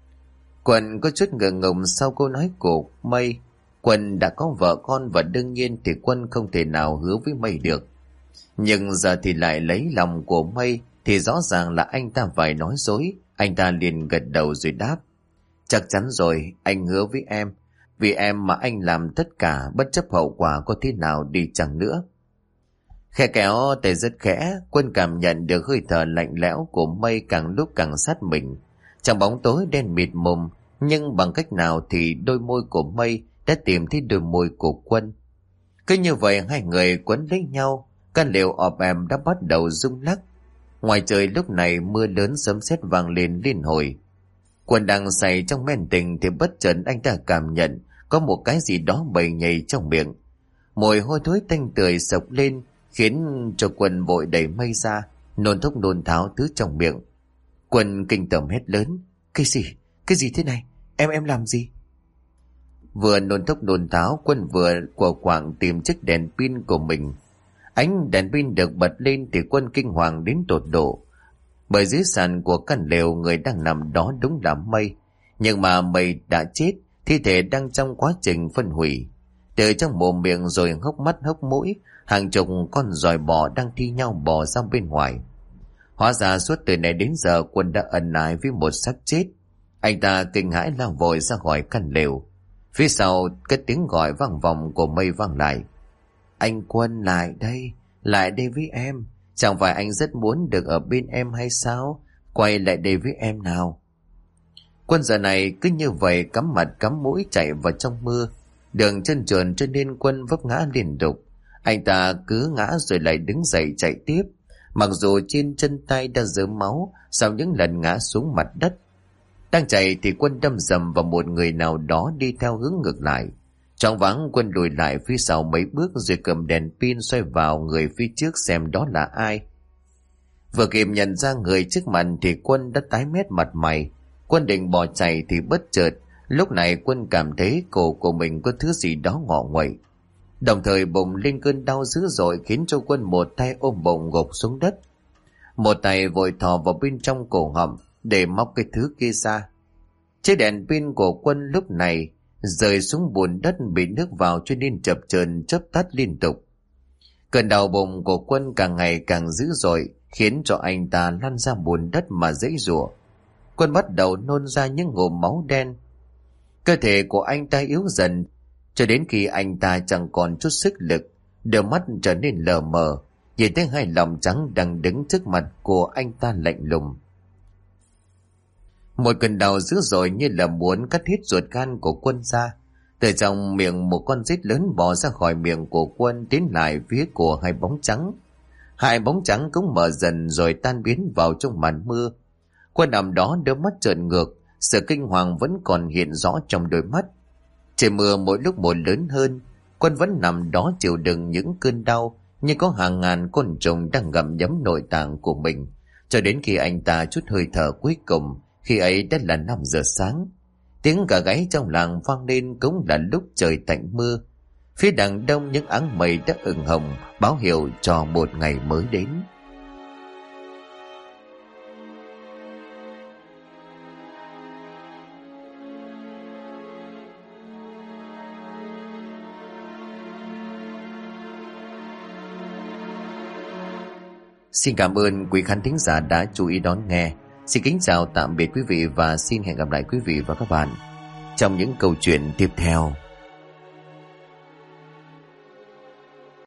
Quân có chút ngượng ngùng sau câu nói của mây. Quân đã có vợ con và đương nhiên thì Quân không thể nào hứa với mây được. Nhưng giờ thì lại lấy lòng của mây thì rõ ràng là anh ta phải nói dối. Anh ta liền gật đầu rồi đáp: Chắc chắn rồi, anh hứa với em. Vì em mà anh làm tất cả, bất chấp hậu quả có thế nào đi chăng nữa. Khe kéo tay rất khẽ, Quân cảm nhận được hơi thở lạnh lẽo của mây càng lúc càng sát mình. Trong bóng tối đen mịt mùng, nhưng bằng cách nào thì đôi môi của mây đã tìm thấy đôi môi của Quân. Cứ như vậy hai người quấn lấy nhau, căn lều ọp em đã bắt đầu rung lắc. Ngoài trời lúc này mưa lớn sấm sét vang lên liên hồi. Quân đang say trong men tình thì bất chợt anh ta cảm nhận có một cái gì đó bầy nhầy trong miệng. Mùi hôi thối tanh tưởi sộc lên khiến cho Quân vội đẩy mây ra, nôn thốc nôn tháo thứ trong miệng. Quân kinh tởm hét lớn: Cái gì? Cái gì thế này? Em làm gì? Vừa nôn thốc nôn tháo, Quân vừa của quạng tìm chiếc đèn pin của mình. Ánh đèn pin được bật lên thì Quân kinh hoàng đến tột độ. Bởi dưới sàn của căn lều người đang nằm đó đúng là mây. Nhưng mà mây đã chết, thi thể đang trong quá trình phân hủy. Từ trong mồm miệng rồi hốc mắt hốc mũi, hàng chục con giòi bò đang thi nhau bò ra bên ngoài. Hóa ra suốt từ này đến giờ Quân đã ẩn ái với một xác chết. Anh ta kinh hãi lao vội ra khỏi căn lều. Phía sau cái tiếng gọi vang vọng của mây vang lại: Anh Quân, lại đây với em. Chẳng phải anh rất muốn được ở bên em hay sao? Quay lại đây với em nào. Quân giờ này cứ như vậy cắm mặt cắm mũi chạy vào trong mưa. Đường chân trơn cho nên Quân vấp ngã liên tục. Anh ta cứ ngã rồi lại đứng dậy chạy tiếp. Mặc dù trên chân tay đã rớm máu sau những lần ngã xuống mặt đất. Đang chạy thì Quân đâm dầm vào một người nào đó đi theo hướng ngược lại. Choáng váng, Quân lùi lại phía sau mấy bước rồi cầm đèn pin xoay vào người phía trước xem đó là ai. Vừa kịp nhận ra người trước mặt thì Quân đã tái mét mặt mày. Quân định bỏ chạy thì bất chợt lúc này Quân cảm thấy cổ của mình có thứ gì đó ngọ nguậy. Đồng thời bụng lên cơn đau dữ dội khiến cho Quân một tay ôm bụng gục xuống đất. Một tay vội thò vào bên trong cổ họng để móc cái thứ kia ra. Chiếc đèn pin của Quân lúc này rơi xuống bùn đất bị nước vào cho nên chập chờn chớp tắt liên tục. Cơn đau bụng của Quân càng ngày càng dữ dội khiến cho anh ta lăn ra bùn đất mà giãy giụa. Quân bắt đầu nôn ra những ngụm máu đen. Cơ thể của anh ta yếu dần cho đến khi anh ta chẳng còn chút sức lực, đôi mắt trở nên lờ mờ, nhìn thấy hai lòng trắng đang đứng trước mặt của anh ta lạnh lùng. Một cơn đau dữ dội như là muốn cắt hết ruột gan của Quân ra. Từ trong miệng một con rết lớn bò ra khỏi miệng của Quân, tiến lại phía của hai bóng trắng. Hai bóng trắng cũng mở dần rồi tan biến vào trong màn mưa. Quân nằm đó đôi mắt trợn ngược, sự kinh hoàng vẫn còn hiện rõ trong đôi mắt. Trời mưa mỗi lúc một lớn hơn, Quân vẫn nằm đó chịu đựng những cơn đau như có hàng ngàn côn trùng đang gặm nhấm nội tạng của mình, cho đến khi anh ta chút hơi thở cuối cùng. Khi ấy đã là 5 giờ sáng. Tiếng gà gáy trong làng vang lên cũng là lúc trời tạnh mưa. Phía đằng đông những áng mây đã ửng hồng, báo hiệu cho một ngày mới đến. Xin cảm ơn quý khán thính giả đã chú ý đón nghe. Xin kính chào tạm biệt quý vị và xin hẹn gặp lại quý vị và các bạn trong những câu chuyện tiếp theo.